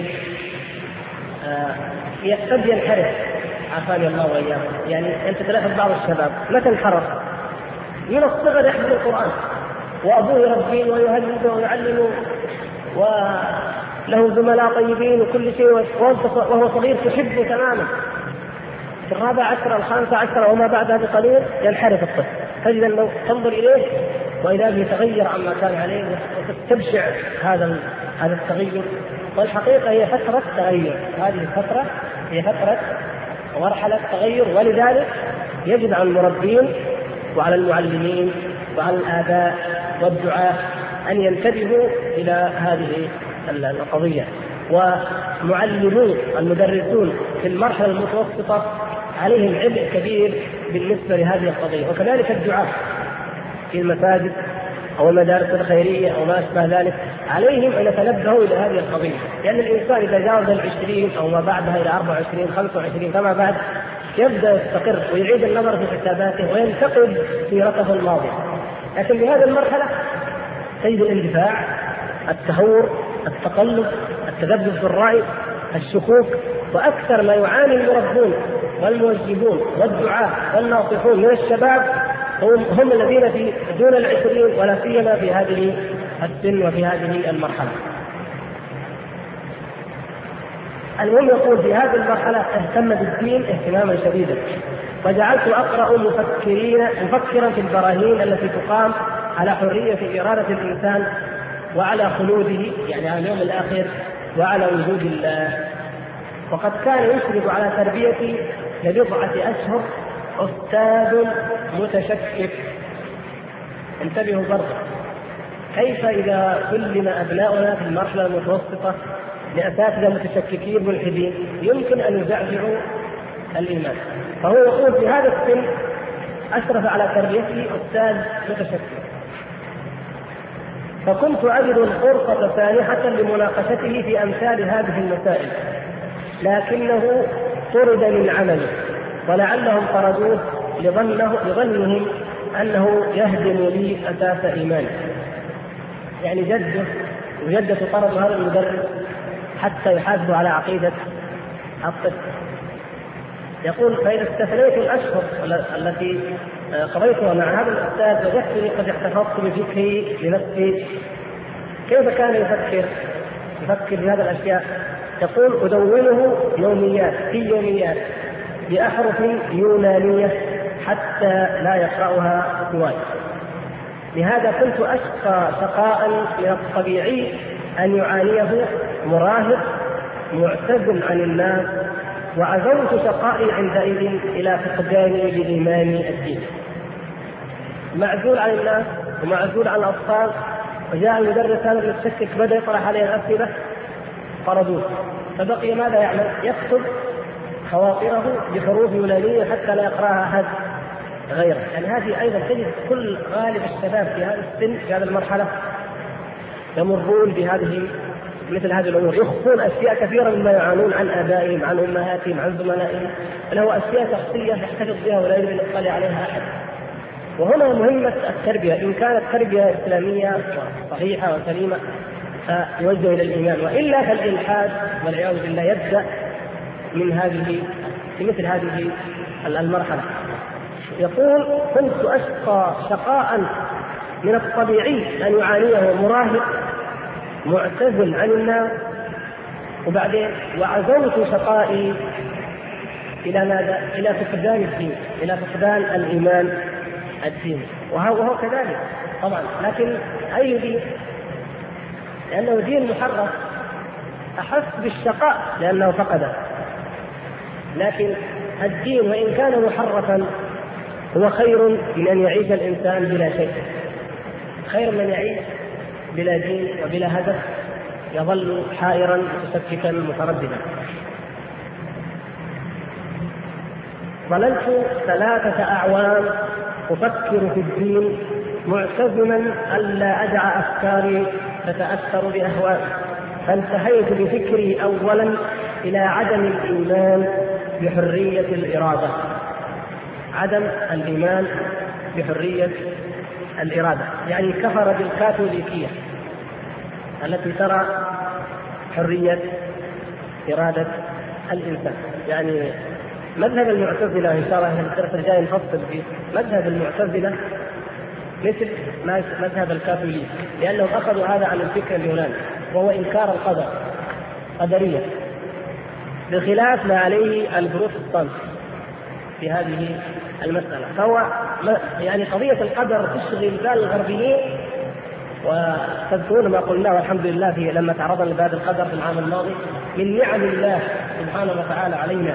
قد ينحرف، عافاني الله وإياكم. يعني أنت تلاحظ بعض الشباب متى انحرف؟ من الصغر يحفظ القرآن وأبوه يربيه ويهذبه ويعلمه وله زملاء طيبين وكل شيء، وهو صغير تحبه تماما. في 14 15 وما بعدها بقليل ينحرف الطفل، تجد انه تنظر اليه واذا به يتغير عما كان عليه وتستبشع هذا التغير. والحقيقه هي فتره تغير، هذه الفتره هي فتره مرحله تغير، ولذلك يجب على المربين وعلى المعلمين وعلى الآباء والدعاة أن ينتبهوا إلى هذه القضية. ومعلمون المدرسون في المرحلة المتوسطة عليهم عبء كبير بالنسبة لهذه القضية، وكذلك الدعاة في المساجد أو المدارس الخيرية أو ما أشبه ذلك عليهم أن يتنبهوا إلى هذه القضية، لأن الإنسان إذا جاوز 20 أو ما بعدها إلى 24 25 فما بعد يبدأ يستقر ويعيد النظر في حساباته وينتقد سيرته الماضية. لكن في هذه المرحلة تجد الاندفاع، التهور، التقلب، التذبذب في الرأي، الشكوك. وأكثر ما يعاني المربون والموجهون والدعاة والناصحون من الشباب هم الذين في دون 20 ولا سيما في هذه السن وفي هذه المرحلة. المهم يقول في هذه المرحلة اهتم بالدين اهتماما شديدا، وجعلت أقرأ مفكرا في البراهين التي تقام على حرية إرادة الإنسان وعلى خلوده، يعني على اليوم الآخر وعلى وجود الله. وقد كان يشرف على تربيتي لبضعة أشهر أستاذ متشكك. انتبهوا برضه، كيف إذا سلم أبناؤنا في المرحلة المتوسطة لأساتذة متشككين ملحدين يمكن أن يزعزعوا الإيمان. فهو يقول في هذا السن أشرف على تربيته أستاذ متشكك، فكنت أجد الفرصة سانحة لمناقشته في أمثال هذه المسائل، لكنه طرد من عمله ولعلهم طردوه لظنهم أنه يهدم لي أساس إيماني. يعني جده وجدته طردوا هذا المدرس حتى يحاسبوا على عقيدة الطفل. يقول فإذا استثنيت الأشهر التي قضيتها مع هذا الأستاذ وجدتني قد احتفظت بفكري لنفسي. كيف كان يفكر بهذه الأشياء؟ يقول أدونه في يوميات بأحرف يونانية حتى لا يقرأها سواي. لهذا كنت أشقى شقاء من الطبيعي أن يعانيه مراهق معتزل عن الناس، وعزوت شقائي عندئذ إلى فقداني لإيمان الدين. معزول عن الناس ومعزول عن الأطفال، وجاء المدرس هذا المتشكك بدأ يطرح عليه الأسئلة طردوه، فبقي ماذا يعمل؟ يكتب خواطره بحروف يونانية حتى لا يقرأها أحد غيره. يعني هذه أيضا تجد كل غالب الشباب في هذا السن في هذه المرحلة يمرون بهذه مثل هذه الأمور، يخفون أشياء كثيرة مما يعانون عن آبائهم عن أمهاتهم عن زملائهم، له أشياء شخصية يحتفظ بها ولا يريد أن يطلع عليها أحد. وهنا مهمة التربية، إن كانت تربية إسلامية صحيحة وسليمة فيوجه إلى الإيمان، وإلا فالإلحاد والعياذ بالله يبدأ في مثل هذه المرحلة. يقول كنت أشقى شقاء من الطبيعي أن يعانيه مراهق معتزل عن الناس، وبعدين وعزوت شقائي إلى ماذا؟ إلى فقدان الدين، إلى فقدان الإيمان الدين. وهو كذلك طبعا، لكن أي دين؟ لأنه دين محرف أحس بالشقاء لأنه فقده، لكن الدين وإن كان محرفا هو خير من أن يعيش الإنسان بلا شيء، خير من يعيش بلا دين وبلا هدف يظل حائرا متشككا مترددا. ظللت 3 أعوام أفكر في الدين معتزما ألا أدع أفكاري تتأثر بأهوائي، فانتهيت بفكري أولا إلى عدم الإيمان بحرية الإرادة، عدم الإيمان بحرية الإرادة، يعني كفر بالكاثوليكية التي ترى حرية إرادة الإنسان. يعني مذهب المعتزلة إن شاء الله الدرس الجاي نفصل فيه، مذهب المعتزلة مثل مذهب الكاثوليك، لأنهم أخذوا هذا عن الفكر اليوناني. وهو إنكار القدر، قدرية، بخلاف ما عليه البروتستانت في هذه المسألة. فهو يعني قضية القدر تشغل بال الغربيين، وتذكرون ما قلناه والحمد لله في لما تعرضنا لباب القدر في العام الماضي من نعم الله سبحانه وتعالى علينا.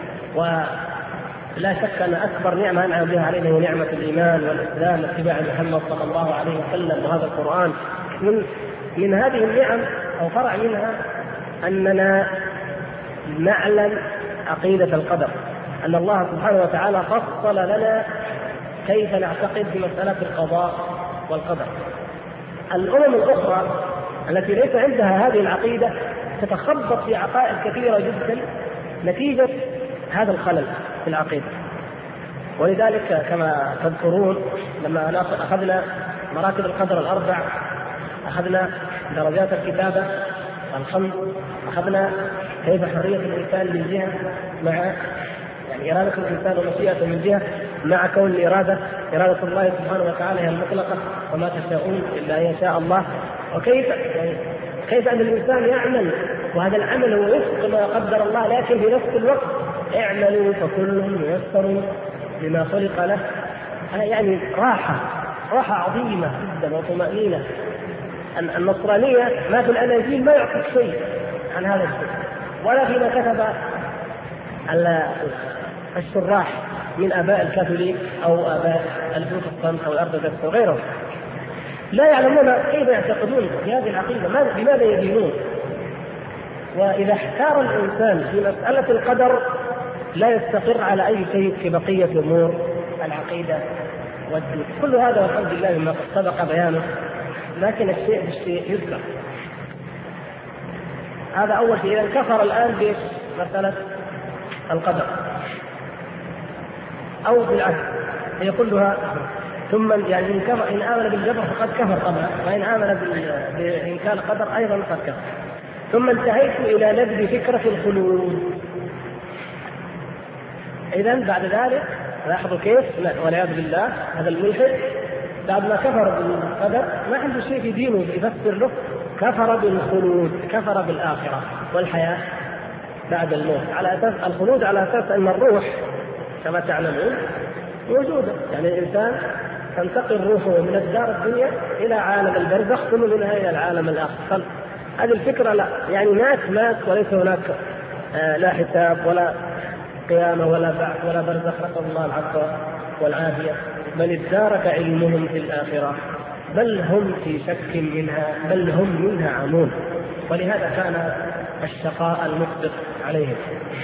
ولا شك أن أكبر نعمة أنعم بها علينا هي نعمة الإيمان والإسلام واتباع محمد صلى الله عليه وسلم وهذا القرآن. من هذه النعم أو فرع منها أننا نعلم عقيدة القدر، أن الله سبحانه وتعالى فصل لنا كيف نعتقد في مسألة القضاء والقدر. الأمم الأخرى التي ليس عندها هذه العقيدة تتخبط في عقائد كثيرة جدا نتيجة هذا الخلل في العقيدة. ولذلك كما تذكرون لما أخذنا مراتب القدر الأربع، أخذنا درجات الكتابة الخمس، أخذنا كيف حرية الإنسان من جهة مع يعني إرادة الإنسان ومشيئته من جهة مع كون الإرادة إرادة الله سبحانه وتعالى هي المطلقة وما تشاءون إلا أن يشاء الله. وكيف يعني كيف أن الإنسان يعمل وهذا العمل هو وفق ما قدر الله، لكن في نفس الوقت اعملوا فكل ميسر لما خلق له. يعني راحة عظيمة جدا وطمأنينة. النصرانية ما في الأناجيل ما يعطيك شيء عن هذا الشيء، ولا فيما كتب الشراح من آباء الكاثوليك أو آباء البروتستانت أو الأرثوذكس وغيرهم. لا يعلمون كيف يعتقدون في هذه العقيدة، لماذا يدينون. وإذا احتار الإنسان في مسألة القدر لا يستقر على أي شيء في بقية أمور العقيدة والدين. كل هذا والحمد لله مما قد سبق بيانه، لكن الشيء بالشيء يذكر. هذا أول شيء. إذا كفر الآن بمسألة القدر أو بالعكس هي كلها، ثم يعني إن آمن بالجبر فقد كفر طبعا، وإن آمن بإنكار القدر أيضا فقد كفر. ثم انتهيت إلى نبذ فكرة الخلود. إذن بعد ذلك لاحظوا كيف والعياذ بالله هذا الملحد بعد ما كفر بالقدر ما عنده شيء في دينه يفسر له، كفر بالخلود، كفر بالآخرة والحياة بعد الموت، على أساس الخلود على أساس أن الروح كما تعلمون موجودة. يعني الإنسان تنتقل روحه من الدار الدنيا إلى عالم البرزخ ثم منها إلى العالم الآخر. هذه الفكرة لا، يعني ناس وليس هناك لا حساب ولا قيامة ولا بعث ولا برزخ، نسأل الله العفو والعافية، بل ادارك علمهم في الآخرة، بل هم في شك منها، بل هم منها عمون. ولهذا كان الشقاء المسبق عليهم.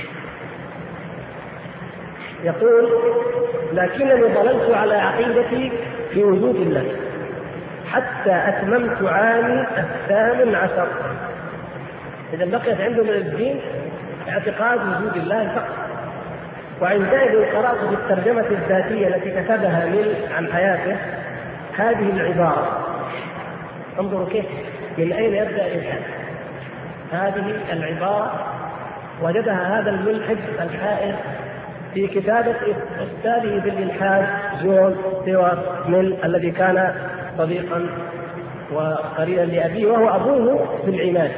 يقول: لكنني ظللت على عقيدتي في وجود الله حتى أتممت عامي 18. إذا بقيت عنده من الدين اعتقاد وجود الله فقط. وعندئذ قرأت في الترجمة الذاتية التي كتبها عن حياته هذه العبارة، انظروا كيف من أين يبدأ الإلحاد. هذه العبارة وجدها هذا الملحد الحائر في كتابة أستاذه في الإلحاد جون ستيوارت ميل الذي كان صديقا وقريبا لأبيه وهو أبوه في العناد.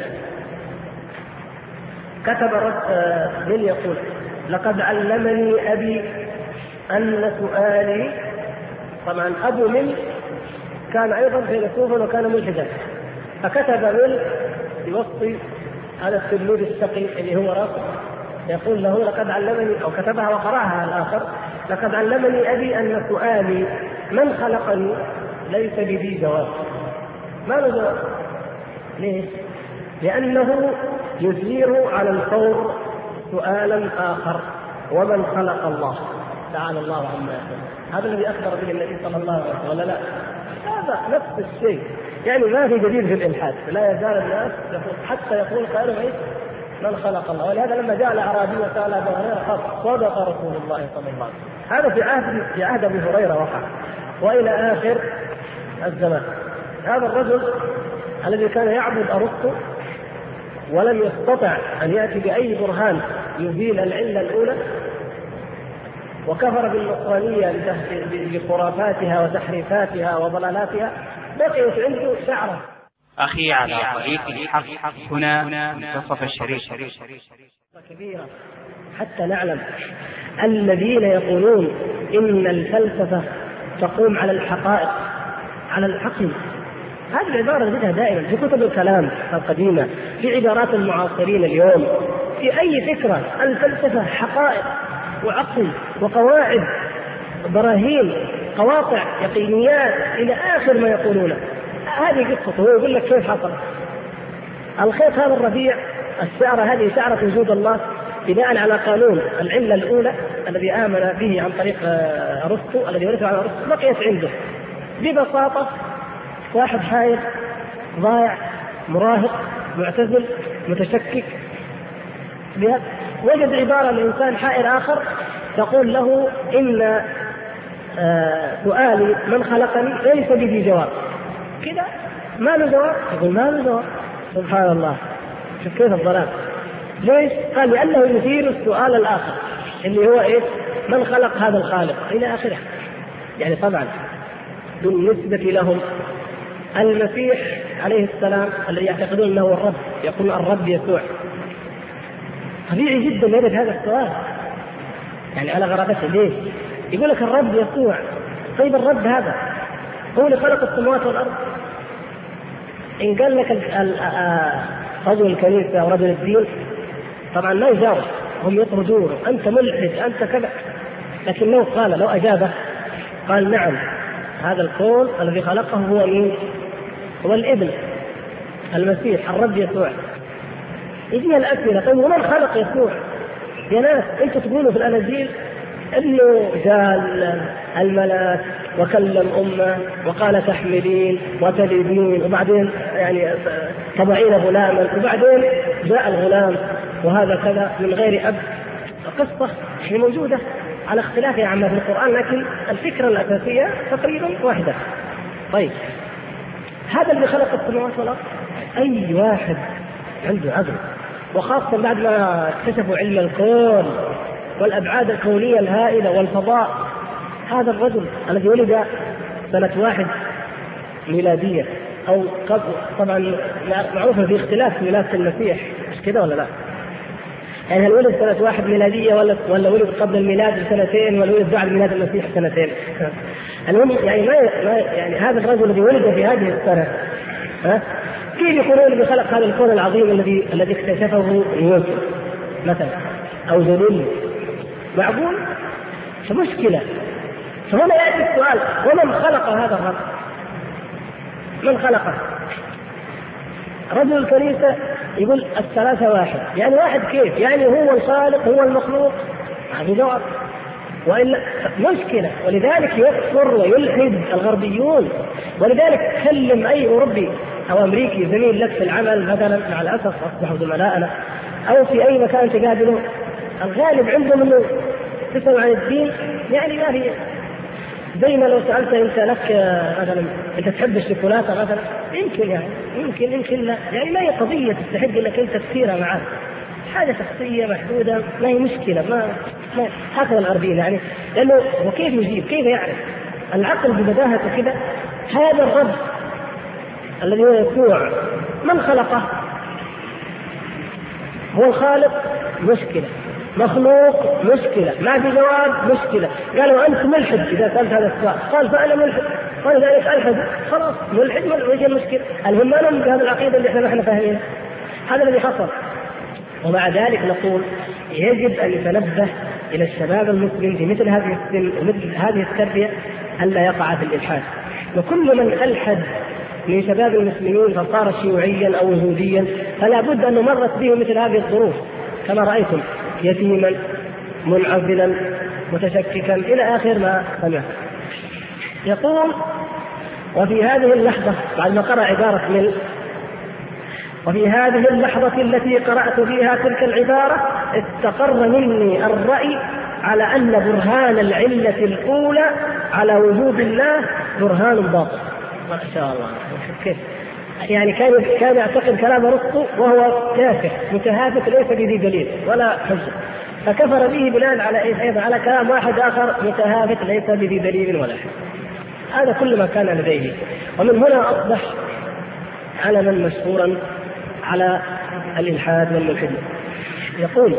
كتب ميل يقول: لقد علمني أبي أن سؤالي، طبعا أبو ميل كان أيضا فيلسوفا وكان ملحدا، فكتب ميل يوصي هذا التلميذ الشقي اللي هو راسه، يقول له: لقد علمني، أو كتبها وقرأها الآخر: لقد علمني أبي أن سؤالي من خلقني ليس بذي جواب. ما له جواب. ليه؟ لأنه يثير على الفور سؤالا آخر: ومن خلق الله؟ تعالى الله عما يقول. هذا الذي أخبر به النبي صلى الله عليه وسلم ولا لا؟ هذا نفس الشيء. يعني ما في جديد في الإلحاد، لا يزال الناس حتى يقول قائلهم: إيه؟ من خلق الله. ولهذا لما جاء الأعرابي وسأل أبا هريرة قال: صدق رسول الله صلى الله عليه وسلم. هذا في عهد أبي هريرة وقع وإلى آخر الزمان. هذا الرجل الذي كان يعبد أرسطو ولم يستطع أن يأتي بأي برهان يزيل العلة الأولى، وكفر بالنصرانية لخرافاتها وتحريفاتها وضلالاتها، بقيت عنده شعرة أخي على طريق الحق هنا منتصف الشريط. كبيرة حتى نعلم الذين يقولون إن الفلسفة تقوم على الحقائق على العقل. هذه العبارة نجدها دائما في كتب الكلام القديمة، في عبارات المعاصرين اليوم، في أي فكرة. الفلسفة حقائق وعقل وقواعد براهين قواطع يقينيات إلى آخر ما يقولونه. هذه قصته. هو يقول لك كيف حصل الخيط هذا الرفيع، الشعرة هذه شعرة وجود الله بناء على قانون العلة الأولى الذي آمن به عن طريق أرسطو، الذي ورثه عن أرسطو، بقيت عنده ببساطة. واحد حائر ضايع مراهق معتزل متشكك وجد عبارة لإنسان حائر آخر تقول له إن سؤالي من خلقني ليس بدي جواب. كذا ما له جواب، يقول ما له جواب. سبحان الله، شوف كيف الضلال. ليش؟ قال لأنه يثير السؤال الآخر اللي هو إيه؟ من خلق هذا الخالق إلى آخره. يعني طبعا بالنسبة لهم المسيح عليه السلام الذي يعتقدون أنه الرب، يقول الرب يسوع، طبيعي جدا يرد هذا السؤال يعني على غرابته. ليه؟ يقول لك الرب يسوع. طيب الرب هذا هو اللي خلق السماوات والأرض؟ إن قال لك رجل الكنيسة أو رجل الدين طبعا لا يجاوب، هم يطردونه، أنت ملحد أنت كذا. لكن لو قال، لو أجابه قال نعم هذا الكون الذي خلقه هو مين؟ هو الابن المسيح الرب يسوع. يجيها الأسئلة، طيب ومن خلق يسوع؟ يا ناس أنتم تقولوا في الأناجيل إنه جاء الملاك وكلم أمه وقال تحملين وتلدين وبعدين يعني تضعين غلاما وبعدين جاء الغلام وهذا كذا من غير أب. قصة هي موجودة على اختلافها عما في القرآن، لكن الفكرة الأساسية تقريبا واحدة. طيب هذا اللي خلق السماوات والأرض. أي واحد عنده عقل، وخاصة بعد ما اكتشفوا علم الكون والأبعاد الكونية الهائلة والفضاء، هذا الرجل الذي ولد سنة 1 ميلادية أو قبل، طبعا معروفة في اختلاف ميلاد المسيح، مش كده ولا لا؟ يعني هل ولد سنة 1 ميلادية ولا ولد قبل الميلاد ب2 ولا ولد بعد ميلاد المسيح 2؟ المهم يعني ما يعني هذا الرجل الذي ولد في هذه السنة كيف يكون الذي خلق هذا الكون العظيم الذي اكتشفه نيوتن مثلا أو جاليليو؟ معقول؟ فمشكلة. فهنا يأتي السؤال، ومن خلق هذا الرب؟ من خلقه؟ رجل الكنيسة يقول الثلاثة واحد. يعني واحد كيف؟ يعني هو الخالق هو المخلوق؟ هذا جواب. وإلا مشكلة. ولذلك يكفر ويلحد الغربيون. ولذلك كلم أي أوروبي أو أمريكي زميل لك في العمل مثلا، مع الأسف أصبحوا زملائنا، أو في أي مكان تقابله، الغالب عندهم أنه تسأل عن الدين يعني ما هي زي ما لو سألت أنت لك مثلا أنت تحب الشوكولاتة مثلا، يمكن يعني يمكن لا، يعني ما هي قضية تستحق أنك أنت تسيرها معاه، حاجة شخصية محدودة، ما هي مشكلة. ما هكذا الغربيين يعني، لأنه وكيف يجيب؟ كيف يعرف؟ العقل ببداهته كده. هذا الرب الذي هو يسوع من خلقه؟ هو الخالق؟ مشكلة. مخلوق؟ مشكلة. ما في جواب؟ مشكلة. قالوا أنت ملحد إذا سألت هذا السؤال. قال فأنا ملحد. قال ذلك ألحد، خلاص ملحد. وش المشكلة؟ المهم ما نؤمن بهذه العقيدة اللي احنا فاهمينها. هذا الذي حصل. ومع ذلك نقول يجب أن يتنبه إلى الشباب المسلم في مثل هذه السن ومثل هذه التربية ألا يقع في الإلحاد. وكل من ألحد من شباب المسلمين فصار شيوعيا أو يهوديا فلا بد أن مرت به مثل هذه الظروف، كما رأيتم يتيما منعزلا متشككا إلى آخر ما سمع. يقول وفي هذه اللحظة، بعد ما قرأ عبارة من وفي هذه اللحظة التي قرأت فيها تلك العبارة استقر مني الرأي على أن برهان العلة الأولى على وجود الله برهان باطل. ما شاء الله. كيف يعني كان يعتقد كلام أرسطو وهو تافه متهافت ليس به دليل ولا حجة، فكفر به بناء على أيضا على كلام واحد آخر متهافت ليس به دليل ولا حجة. هذا كل ما كان لديه. ومن هنا أصبح علما مشهورا على الإلحاد والملحدين. يقول: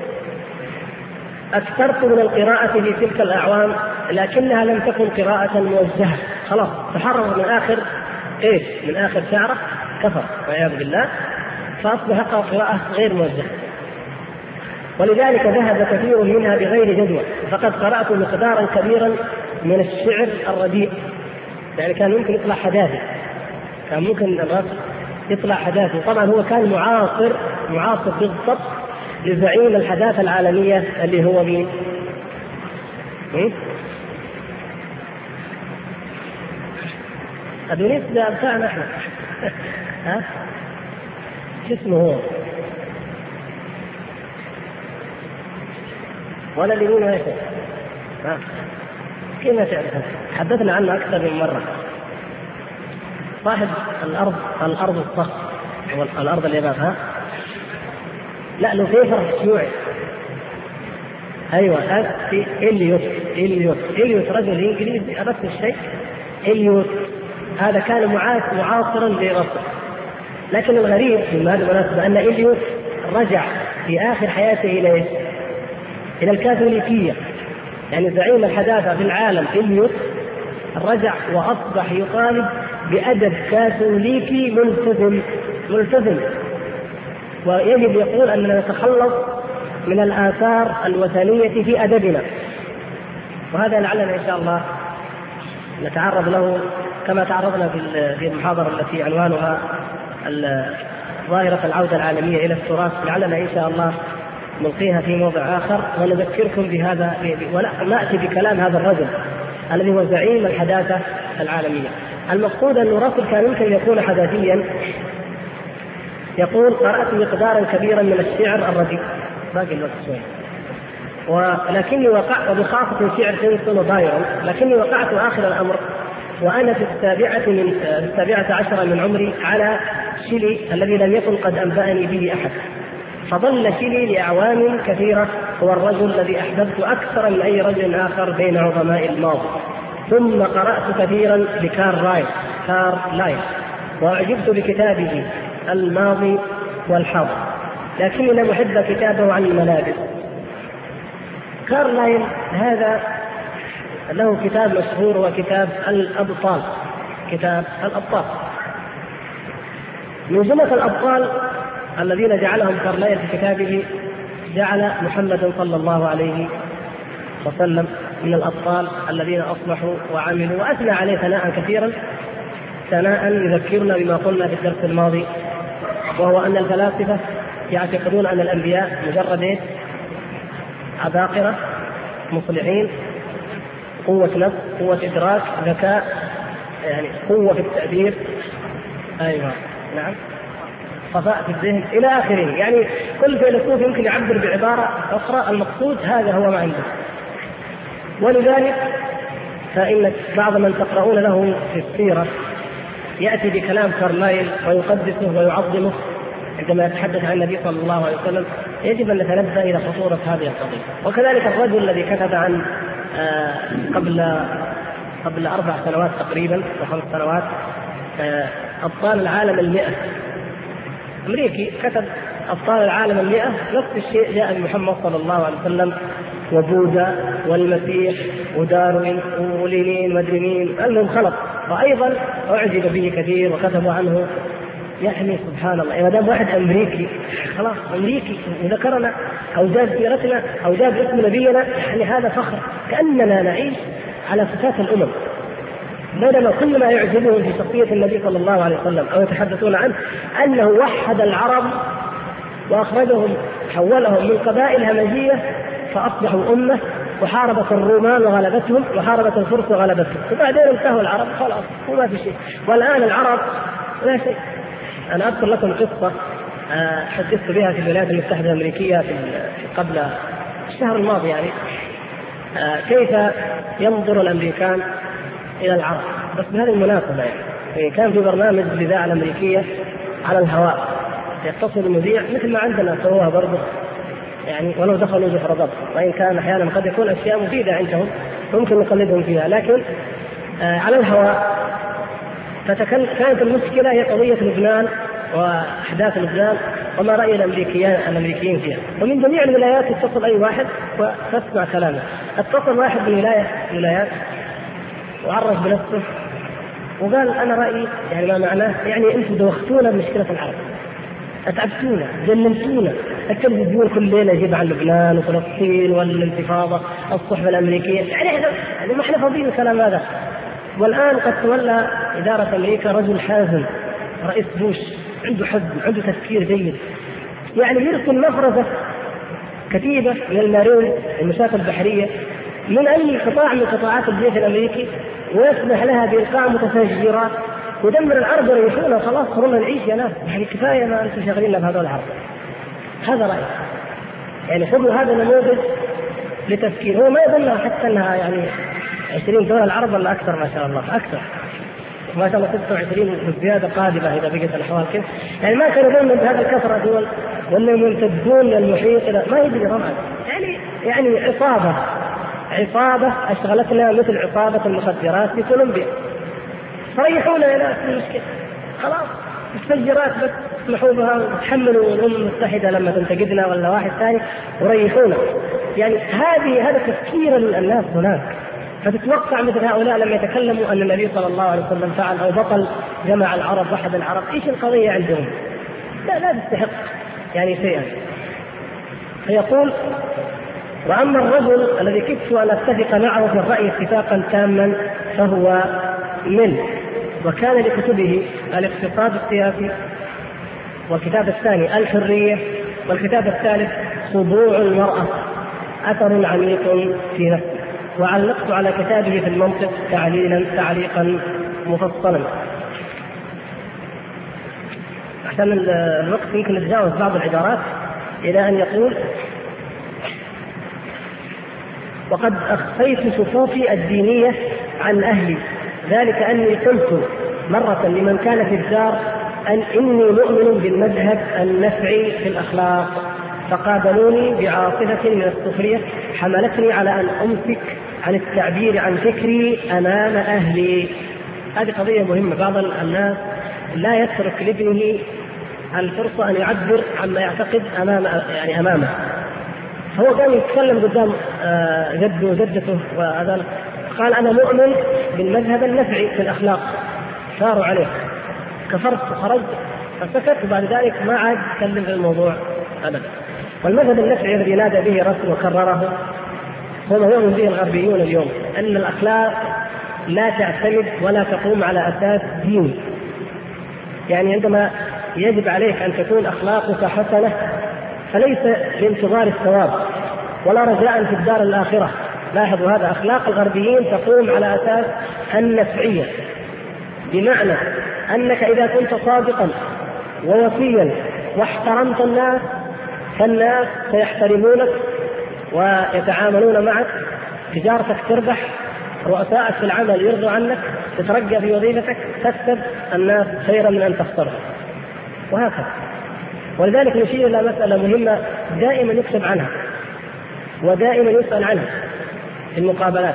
أكثرت من القراءة في تلك الأعوام لكنها لم تكن قراءة موجهة، خلاص تحرر من آخر من آخر شعرة كفر والعياذ بالله، فأصبح قراءة غير موجهة، ولذلك ذهب كثير منها بغير جدوى. فقد قرأت مقدارا كبيرا من الشعر الرديء، يعني كان ممكن يطلع حداثي، كان ممكن الرجل يطلع حداثي. طبعا هو كان معاصر بالضبط لزعيم الحداثة العالمية اللي هو مين؟ أدونيس ده بتاعنا احنا. ها؟ شو اسمه هو؟ ولا اليمين ولا شيء. كيف تعرف؟ حدثنا عنه أكثر من مرة. صاحب الأرض الصخر، الأرض اليابان. ها؟ لا لوفيفر شيوعي. أيوة في إليوت رجل إنجليزي نفس الشيء. إليوت هذا كان معاصرا لرسل، لكن الغريب في هذه المناسبة أن إليوت رجع في آخر حياته إلى الكاثوليكية، يعني زعيم الحداثة في العالم إليوت رجع وأصبح يطالب بأدب كاثوليكي ملتزم، ويجب يقول أننا نتخلص من الآثار الوثنية في أدبنا. وهذا لعلنا إن شاء الله نتعرض له كما تعرضنا في المحاضرة التي عنوانها ظاهرة العودة العالمية إلى التراث، لعلنا إن شاء الله نلقيها في موضع آخر ونذكركم بهذا، ونأتي بكلام هذا الرجل الذي هو زعيم الحداثة العالمية. المقصود أن راسل كان يمكن يكون حداثيا. يقول: قرأت مقدارا كبيرا من الشعر الرديء، باقي الوقت شوي، ولكني وقعت، وبخاصة شعر سيمسون وبايرون، لكني وقعت آخر الأمر وأنا في 17 من عمري على شيلي الذي لم يكن قد أنبأني به أحد. فظل شيلي لأعوام كثيرة هو الرجل الذي أحببت أكثر من أي رجل آخر بين عظماء الماضي. ثم قرأت كثيرا لكارل لايل وأعجبت بكتابه الماضي والحاضر، لكني لم أحب كتابه عن الملابس. كارلايل هذا له كتاب مشهور وكتاب الأبطال. من جملة الأبطال الذين جعلهم كارلايل في كتابه جعل محمد صلى الله عليه وسلم من الأبطال الذين أصلحوا وعملوا، وأثنى عليه ثناء كثيرا، ثناء يذكرنا بما قلنا في الدرس الماضي، وهو أن الفلاسفة يعتقدون أن الأنبياء مجرد عباقرة مصلحين، قوة نفس، قوة إدراك، ذكاء، يعني قوة في التأثير، أيوة نعم، صفاء في الذهن إلى آخره. يعني كل فيلسوف يمكن يعبر بعبارة أخرى، المقصود هذا هو ما عنده. ولذلك فإن بعض من تقرؤون له في السيرة يأتي بكلام كارلايل ويقدسه ويعظمه عندما يتحدث عن النبي صلى الله عليه وسلم. يجب أن نتنبه إلى خطورة هذه القضية. وكذلك الرجل الذي كتب عن قبل 4 سنوات تقريبا و5 سنوات أبطال العالم 100، أمريكي، كتب أبطال العالم 100، نفس الشيء جاء بمحمد صلى الله عليه وسلم وبوذا والمسيح وداروين ولينين مدرمين، المهم خلط، وأيضا أعجب به كثير وكتبوا عنه. يعني سبحان الله، ما دام واحد أمريكي خلاص أمريكي وذكرنا أو جاب سيرتنا أو جاب اسم نبينا، يعني هذا فخر، كأننا نعيش على فتاة الأمم. بينما كل ما يعجبهم في شخصية النبي صلى الله عليه وسلم أو يتحدثون عنه أنه وحد العرب وأخرجهم، حولهم من قبائل همجية فأصبحوا أمة، وحاربت الرومان وغلبتهم، وحاربت الفرس وغلبتهم، وبعدين انتهوا العرب خلاص وما في شيء. والآن العرب لا شيء. أنا أذكر لكم قصة حدثت بها في الولايات المتحدة الأمريكية في قبل الشهر الماضي، يعني كيف ينظر الأمريكان إلى العرب. بس بهذه المناسبة يعني كان في برنامج الإذاعة الأمريكية على الهواء، يتصل المذيع مثل ما عندنا سووها برضه، يعني ولو دخلوا جحر ضب، وإن كان أحيانا قد يكون أشياء مفيدة عندهم ممكن نقلدهم فيها، لكن على الهواء فكانت المشكلة هي قضية لبنان وأحداث لبنان وما رأي الأمريكيين فيها. ومن جميع الولايات يتصل أي واحد وتسمع كلامه. اتصل واحد من ولايات وعرف بنفسه وقال أنا رأيي، يعني ما معناه، يعني أنتم دوختونا بمشكلة العرب، أتعبتونا، جننتونا. التلفزيون كل ليلة يجيب عن لبنان وفلسطين والانتفاضة، الصحبة الأمريكية، يعني ما احنا فاضيين الكلام هذا. والآن قد تولى إدارة أمريكا رجل حازم، رئيس بوش، عنده حزم، عنده تفكير جيد، يعني يرسل مفرزة كتيبة من المارين المسافة البحرية من أي قطاع من قطاعات الجيش الأمريكي، ويسمح لها بإلقاء متفجرات ودمر العرب ويعيشون. خلاص صرنا نعيش يا ناس، يعني كفاية ما أنتم شغالين بهذول العرب. هذا رأيي، يعني خذوا هذا النموذج لتفكير. هو ما يظن حتى أنها يعني 20 دولة العرب ولا أكثر، ما شاء الله أكثر، ما شاء الله 26 زيادة قادمة إذا بقت الأحوال كيف. يعني ما كان يظن بهذا الكثرة دول وأنهم يمتدون للمحيط، ما يدري طبعا. يعني عصابة أشغلتنا مثل عصابة المخدرات في كولومبيا. فريحونا يا ناس من المشكلة، خلاص متفجرات بس اسمحوا بها وتحملوا الأمم المتحدة لما تنتقدنا ولا واحد ثاني وريحونا. يعني هذا تفكير الناس هناك. فتتوقع مثل هؤلاء لما يتكلموا أن النبي صلى الله عليه وسلم فعل أو بطل جمع العرب وحد العرب، إيش القضية عندهم؟ لا تستحق يعني شيئا. فيقول: وأما الرجل الذي كدت أن أتفق معه في الرأي اتفاقا تاما فهو من، وكان لكتبه الاقتصاد السياسي، والكتاب الثاني الحرية، والكتاب الثالث خضوع المرأة، أثر عميق في نفسه. وعلقت على كتابه في المنطق تعليقا مفصلا. عشان الوقت يمكن نتجاوز بعض العبارات إلى أن يقول: وقد أخفيت صفوفي الدينية عن أهلي، ذلك أني قلت مرة لمن كان في الدار إني مؤمن بالمذهب النفعي في الأخلاق، فقابلوني بعاصفة من السخرية حملتني على أن أمسك عن التعبير عن فكري أمام أهلي. هذه قضية مهمة. بعض الناس لا يترك لابنه الفرصة أن يعبر عما يعتقد أمامه. هو كان يتكلم قدام جده وجدته وهذا، قال أنا مؤمن بالمذهب النفعي في الأخلاق، شاروا عليه، كفرت وخرج فسكت، وبعد ذلك ما عاد يتكلم في الموضوع أبدا. والمذهب النفعي الذي نادى به رسل وكرره هو ما يؤمن به الغربيون اليوم، أن الأخلاق لا تعتمد ولا تقوم على أساس ديني. يعني عندما يجب عليك أن تكون أخلاقك حسنة فليس لانتظار الثواب ولا رجاء في الدار الآخرة. لاحظوا هذا، أخلاق الغربيين تقوم على أساس النفعية، بمعنى أنك إذا كنت صادقا ووفيا واحترمت الناس فالناس سيحترمونك ويتعاملون معك، تجارتك تربح، رؤسائك في العمل يرضوا عنك، تترقى في وظيفتك، تكسب الناس خيرا من أن تخسرها، وهكذا. ولذلك نشير إلى مسألة مهمة دائما يكتب عنها ودائما يسأل عنها في المقابلات.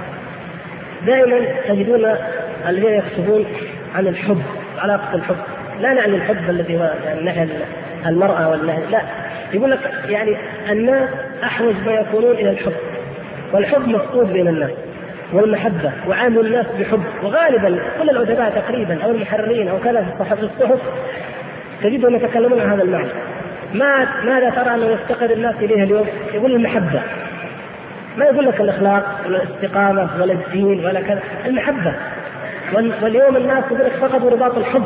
دائما تجدون الذين يكتبون عن الحب، علاقة الحب، لا نعني الحب الذي هو يعني ناحية المرأة والنهي، لا، يقول لك يعني الناس أحوج ما يكونون إلى الحب، والحب مفقود بين الناس، والمحبة وعامل الناس بحب. وغالبا كل الأدباء تقريبا أو المحررين أو كذا في الصحف تجدهم يتكلمون عن هذا المعنى. ماذا ترى أنه يفتقد الناس إليها اليوم؟ يقول المحبة، ما يقول لك الأخلاق ولا الاستقامة ولا الدين ولا كذا، المحبة. واليوم الناس يقول لك فقدوا رباط الحب.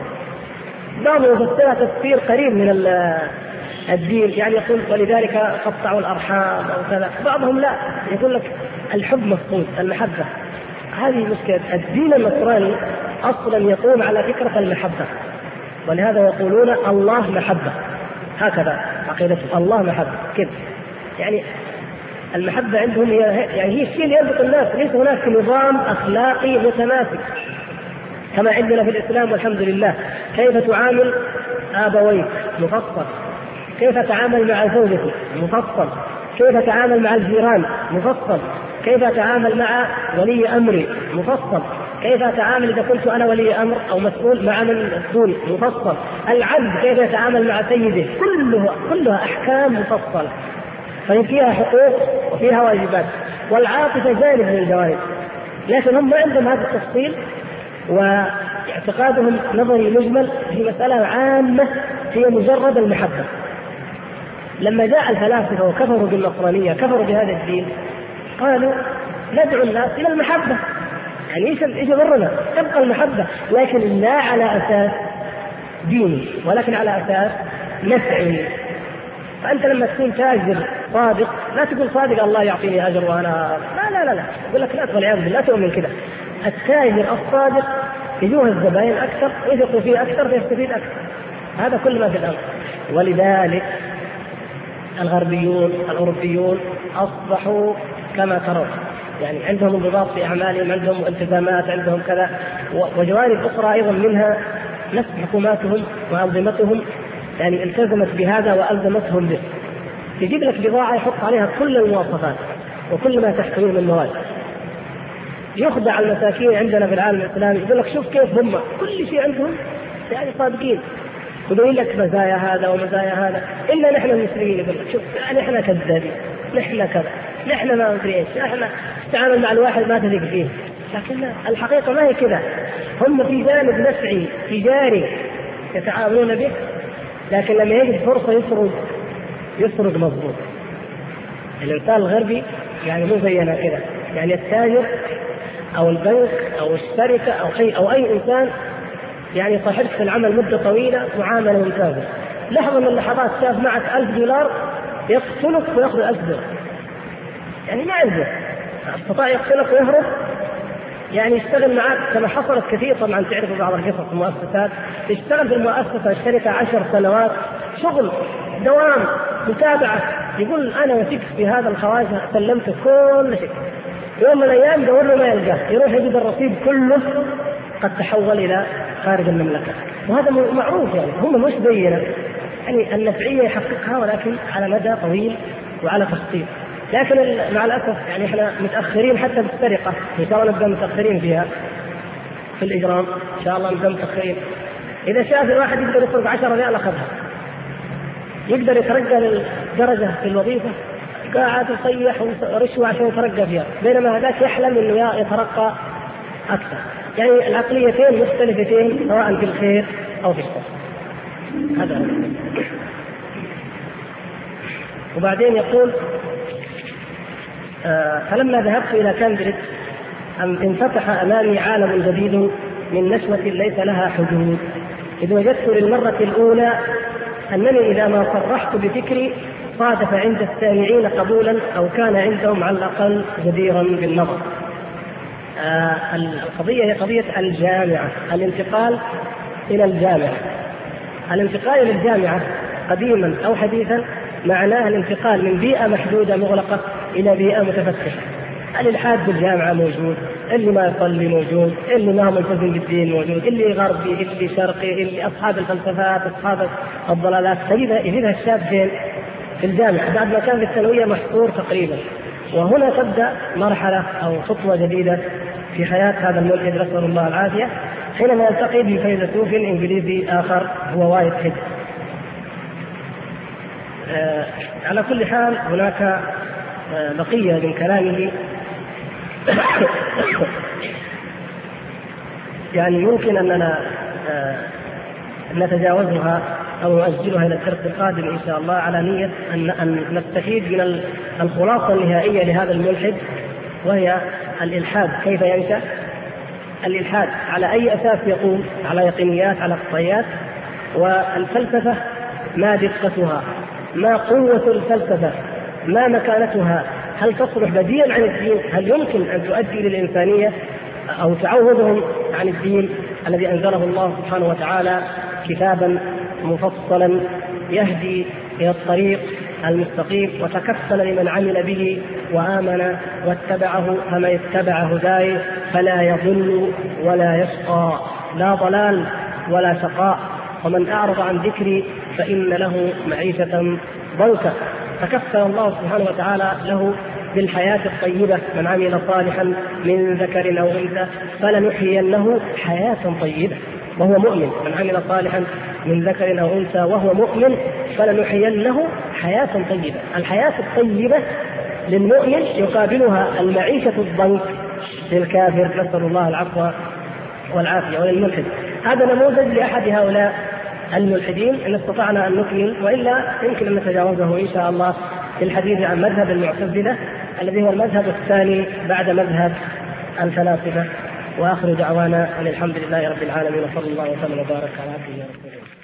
بعضهم يفسرها تفسير قريب من الدين، يعني يقول ولذلك قطعوا الأرحام أو كذا. بعضهم لا، يقول لك الحب مفقود، المحبة. هذه مشكلة الدين النصراني، أصلا يقوم على فكرة المحبة، ولهذا يقولون الله محبة، هكذا عقيدتهم، الله محبة كذا. يعني المحبة عندهم هي الشيء اللي يربط الناس، ليس هناك نظام أخلاقي متماسك كما عندنا في الإسلام والحمد لله. كيف تعامل أبويك مفصل، كيف تعامل مع زوجتك مفصل، كيف تعامل مع الجيران مفصل، كيف تعامل مع ولي أمري مفصل، كيف أتعامل إذا كنت أنا ولي أمر أو مسؤول مع من دوني مفصل. العبد كيف يتعامل مع سيده، كلها أحكام مفصلة، فهي فيها حقوق وفيها واجبات. والعاطفة جانب من الجوانب، لكن هم ما عندهم هذا التفصيل، واعتقادهم نظري مجمل في مسألة عامة هي مجرد المحبة. لما جاء الفلاسفة وكفروا بالنصرانية، كفروا بهذا الدين، قالوا ندعو الناس إلى المحبة، يعني إيش ضرنا؟ تبقى المحبة، لكن لا على أساس ديني، ولكن على أساس نفعي. فأنت لما تكون تاجر صادق لا تقول صادق الله يعطيني أجر وأنا لا يقول لك لا، والعياذ بالله، لا تؤمن كذا. التاجر الصادق يجوه الزبائن أكثر ويثقوا فيه أكثر فيستفيد أكثر. هذا كل ما في الأمر. ولذلك الغربيون الأوروبيون أصبحوا كما ترون، يعني عندهم انضباط في أعمالهم، عندهم التزامات، عندهم كذا، وجوانب أخرى أيضا منها نفس حكوماتهم وأنظمتهم يعني التزمت بهذا وألزمتهم به. يجيب لك بضاعة يحط عليها كل المواصفات وكل ما تحتويه من مواد. يخدع المساكين عندنا في العالم الإسلامي، يقول لك شوف كيف هم كل شيء عندهم يعني صادقين، يقول لك مزايا هذا ومزايا هذا، إلا نحن المسلمين يقول لك شوف يعني إحنا كذابين، نحن كذا، نحن ما ندري إيش، إحنا نتعامل مع الواحد ما تثق فيه. لكن لا، الحقيقة ما هي كذا. هم في جانب نفعي تجاري يتعاملون به، لكن لما يجد فرصة يسرق مضبوط. الإنسان الغربي يعني مو زينا كذا، يعني التاجر أو البنك أو الشركة أو أي إنسان يعني صاحبك في العمل مدة طويلة معاملة ممتازة، لحظة من اللحظات شاف معك $1000 يقتلك ويأخذ $1000، يعني ما عنده استطاع يقتلك ويهرب، يعني يشتغل معك كما حصلت كثير. طبعا تعرفوا بعض القصص المؤسسات، يشتغل في المؤسسة الشركة 10 سنوات شغل دوام متابعة، يقول أنا وثقت في هذا الخواجة سلمت كل شيء، يوم من الأيام يدور له ما يلقاه، يروح يجد الرصيد كله قد تحول إلى خارج المملكة. وهذا معروف، يعني هم مش زينا، يعني النفعية يحققها ولكن على مدى طويل وعلى تخطيط. لكن مع الأسف يعني احنا متأخرين حتى بالسرقة، إن شاء الله نبدأ متأخرين فيها، في الإجرام إن شاء الله نبدأ متأخرين. إذا شاف الواحد يقدر يسرق 10 ريال أخذها، يقدر يترقى للدرجة في الوظيفة، قاعد يصيح ورشوة عشان يترقى فيها، بينما هذاك يحلم إنه يترقى أكثر. يعني العقليتين مختلفتين سواء في الخير أو في الشر. هذا وبعدين يقول فلما ذهبت إلى كامبريدج انفتح أمامي عالم جديد من نشوة ليس لها حدود، إذ وجدت للمرة الأولى أنني إذا ما صرحت بفكري صادف عند السامعين قبولا أو كان عندهم على الأقل جديرا بالنظر. القضية هي قضية الجامعة، الانتقال إلى الجامعة. الانتقال إلى الجامعة قديما أو حديثا معناه الانتقال من بيئة محدودة مغلقة إلى بيئة متفتحة. الإلحاد بالجامعة موجود، اللي ما يصلي موجود، اللي ما هو ملتزم بالدين موجود، اللي غربي، اللي شرقي، اللي أصحاب الفلسفات، أصحاب الضلالات. يجدها الشاب في الجامعة بعد ما كان في الثانوية محصور تقريبا. وهنا تبدأ مرحلة أو خطوة جديدة في حياة هذا الملحد نسأل الله العافية، حينما يلتقي بفيلسوف إنجليزي آخر هو وايت هيد. على كل حال هناك بقية من كلامه يعني يمكن أننا نتجاوزها أو نؤجلها إلى الدرس القادم إن شاء الله، على نية أن نستفيد من الخلاصة النهائية لهذا الملحد، وهي الإلحاد كيف ينشأ. الإلحاد على أي أساس يقوم؟ على يقينيات، على قطعيات. والفلسفة ما دقتها؟ ما قوة الفلسفة؟ ما مكانتها؟ هل تصلح بديلا عن الدين؟ هل يمكن أن تؤدي للإنسانية أو تعوضهم عن الدين الذي أنزله الله سبحانه وتعالى كتابا مفصلا يهدي إلى الطريق المستقيم وتكفل لمن عمل به وآمن واتبعه، فمن اتبع هداي فلا يضل ولا يشقى، لا ضلال ولا شقاء، ومن أعرض عن ذكري فإن له معيشة ضنكا. فكفل الله سبحانه وتعالى له بالحياة الطيبة: من عمل صالحا من ذكر أو أنثى فلنحيينه حياة طيبة وهو مؤمن. من عمل صالحا من ذكر أو أنثى وهو مؤمن فلنحيينه حياة طيبة. الحياة الطيبة للمؤمن يقابلها المعيشة الضنك للكافر، نسأل الله العفو والعافية، وللملحد. هذا نموذج لأحد هؤلاء الملحدين إن استطعنا أن نكمل، وإلا يمكن أن نتجاوزه إن شاء الله في الحديث عن مذهب المعتزلة الذي هو المذهب الثاني بعد مذهب الفلاسفة. وآخر دعوانا أن الحمد لله رب العالمين، وصلى الله وسلم وبارك على عبده ورسوله.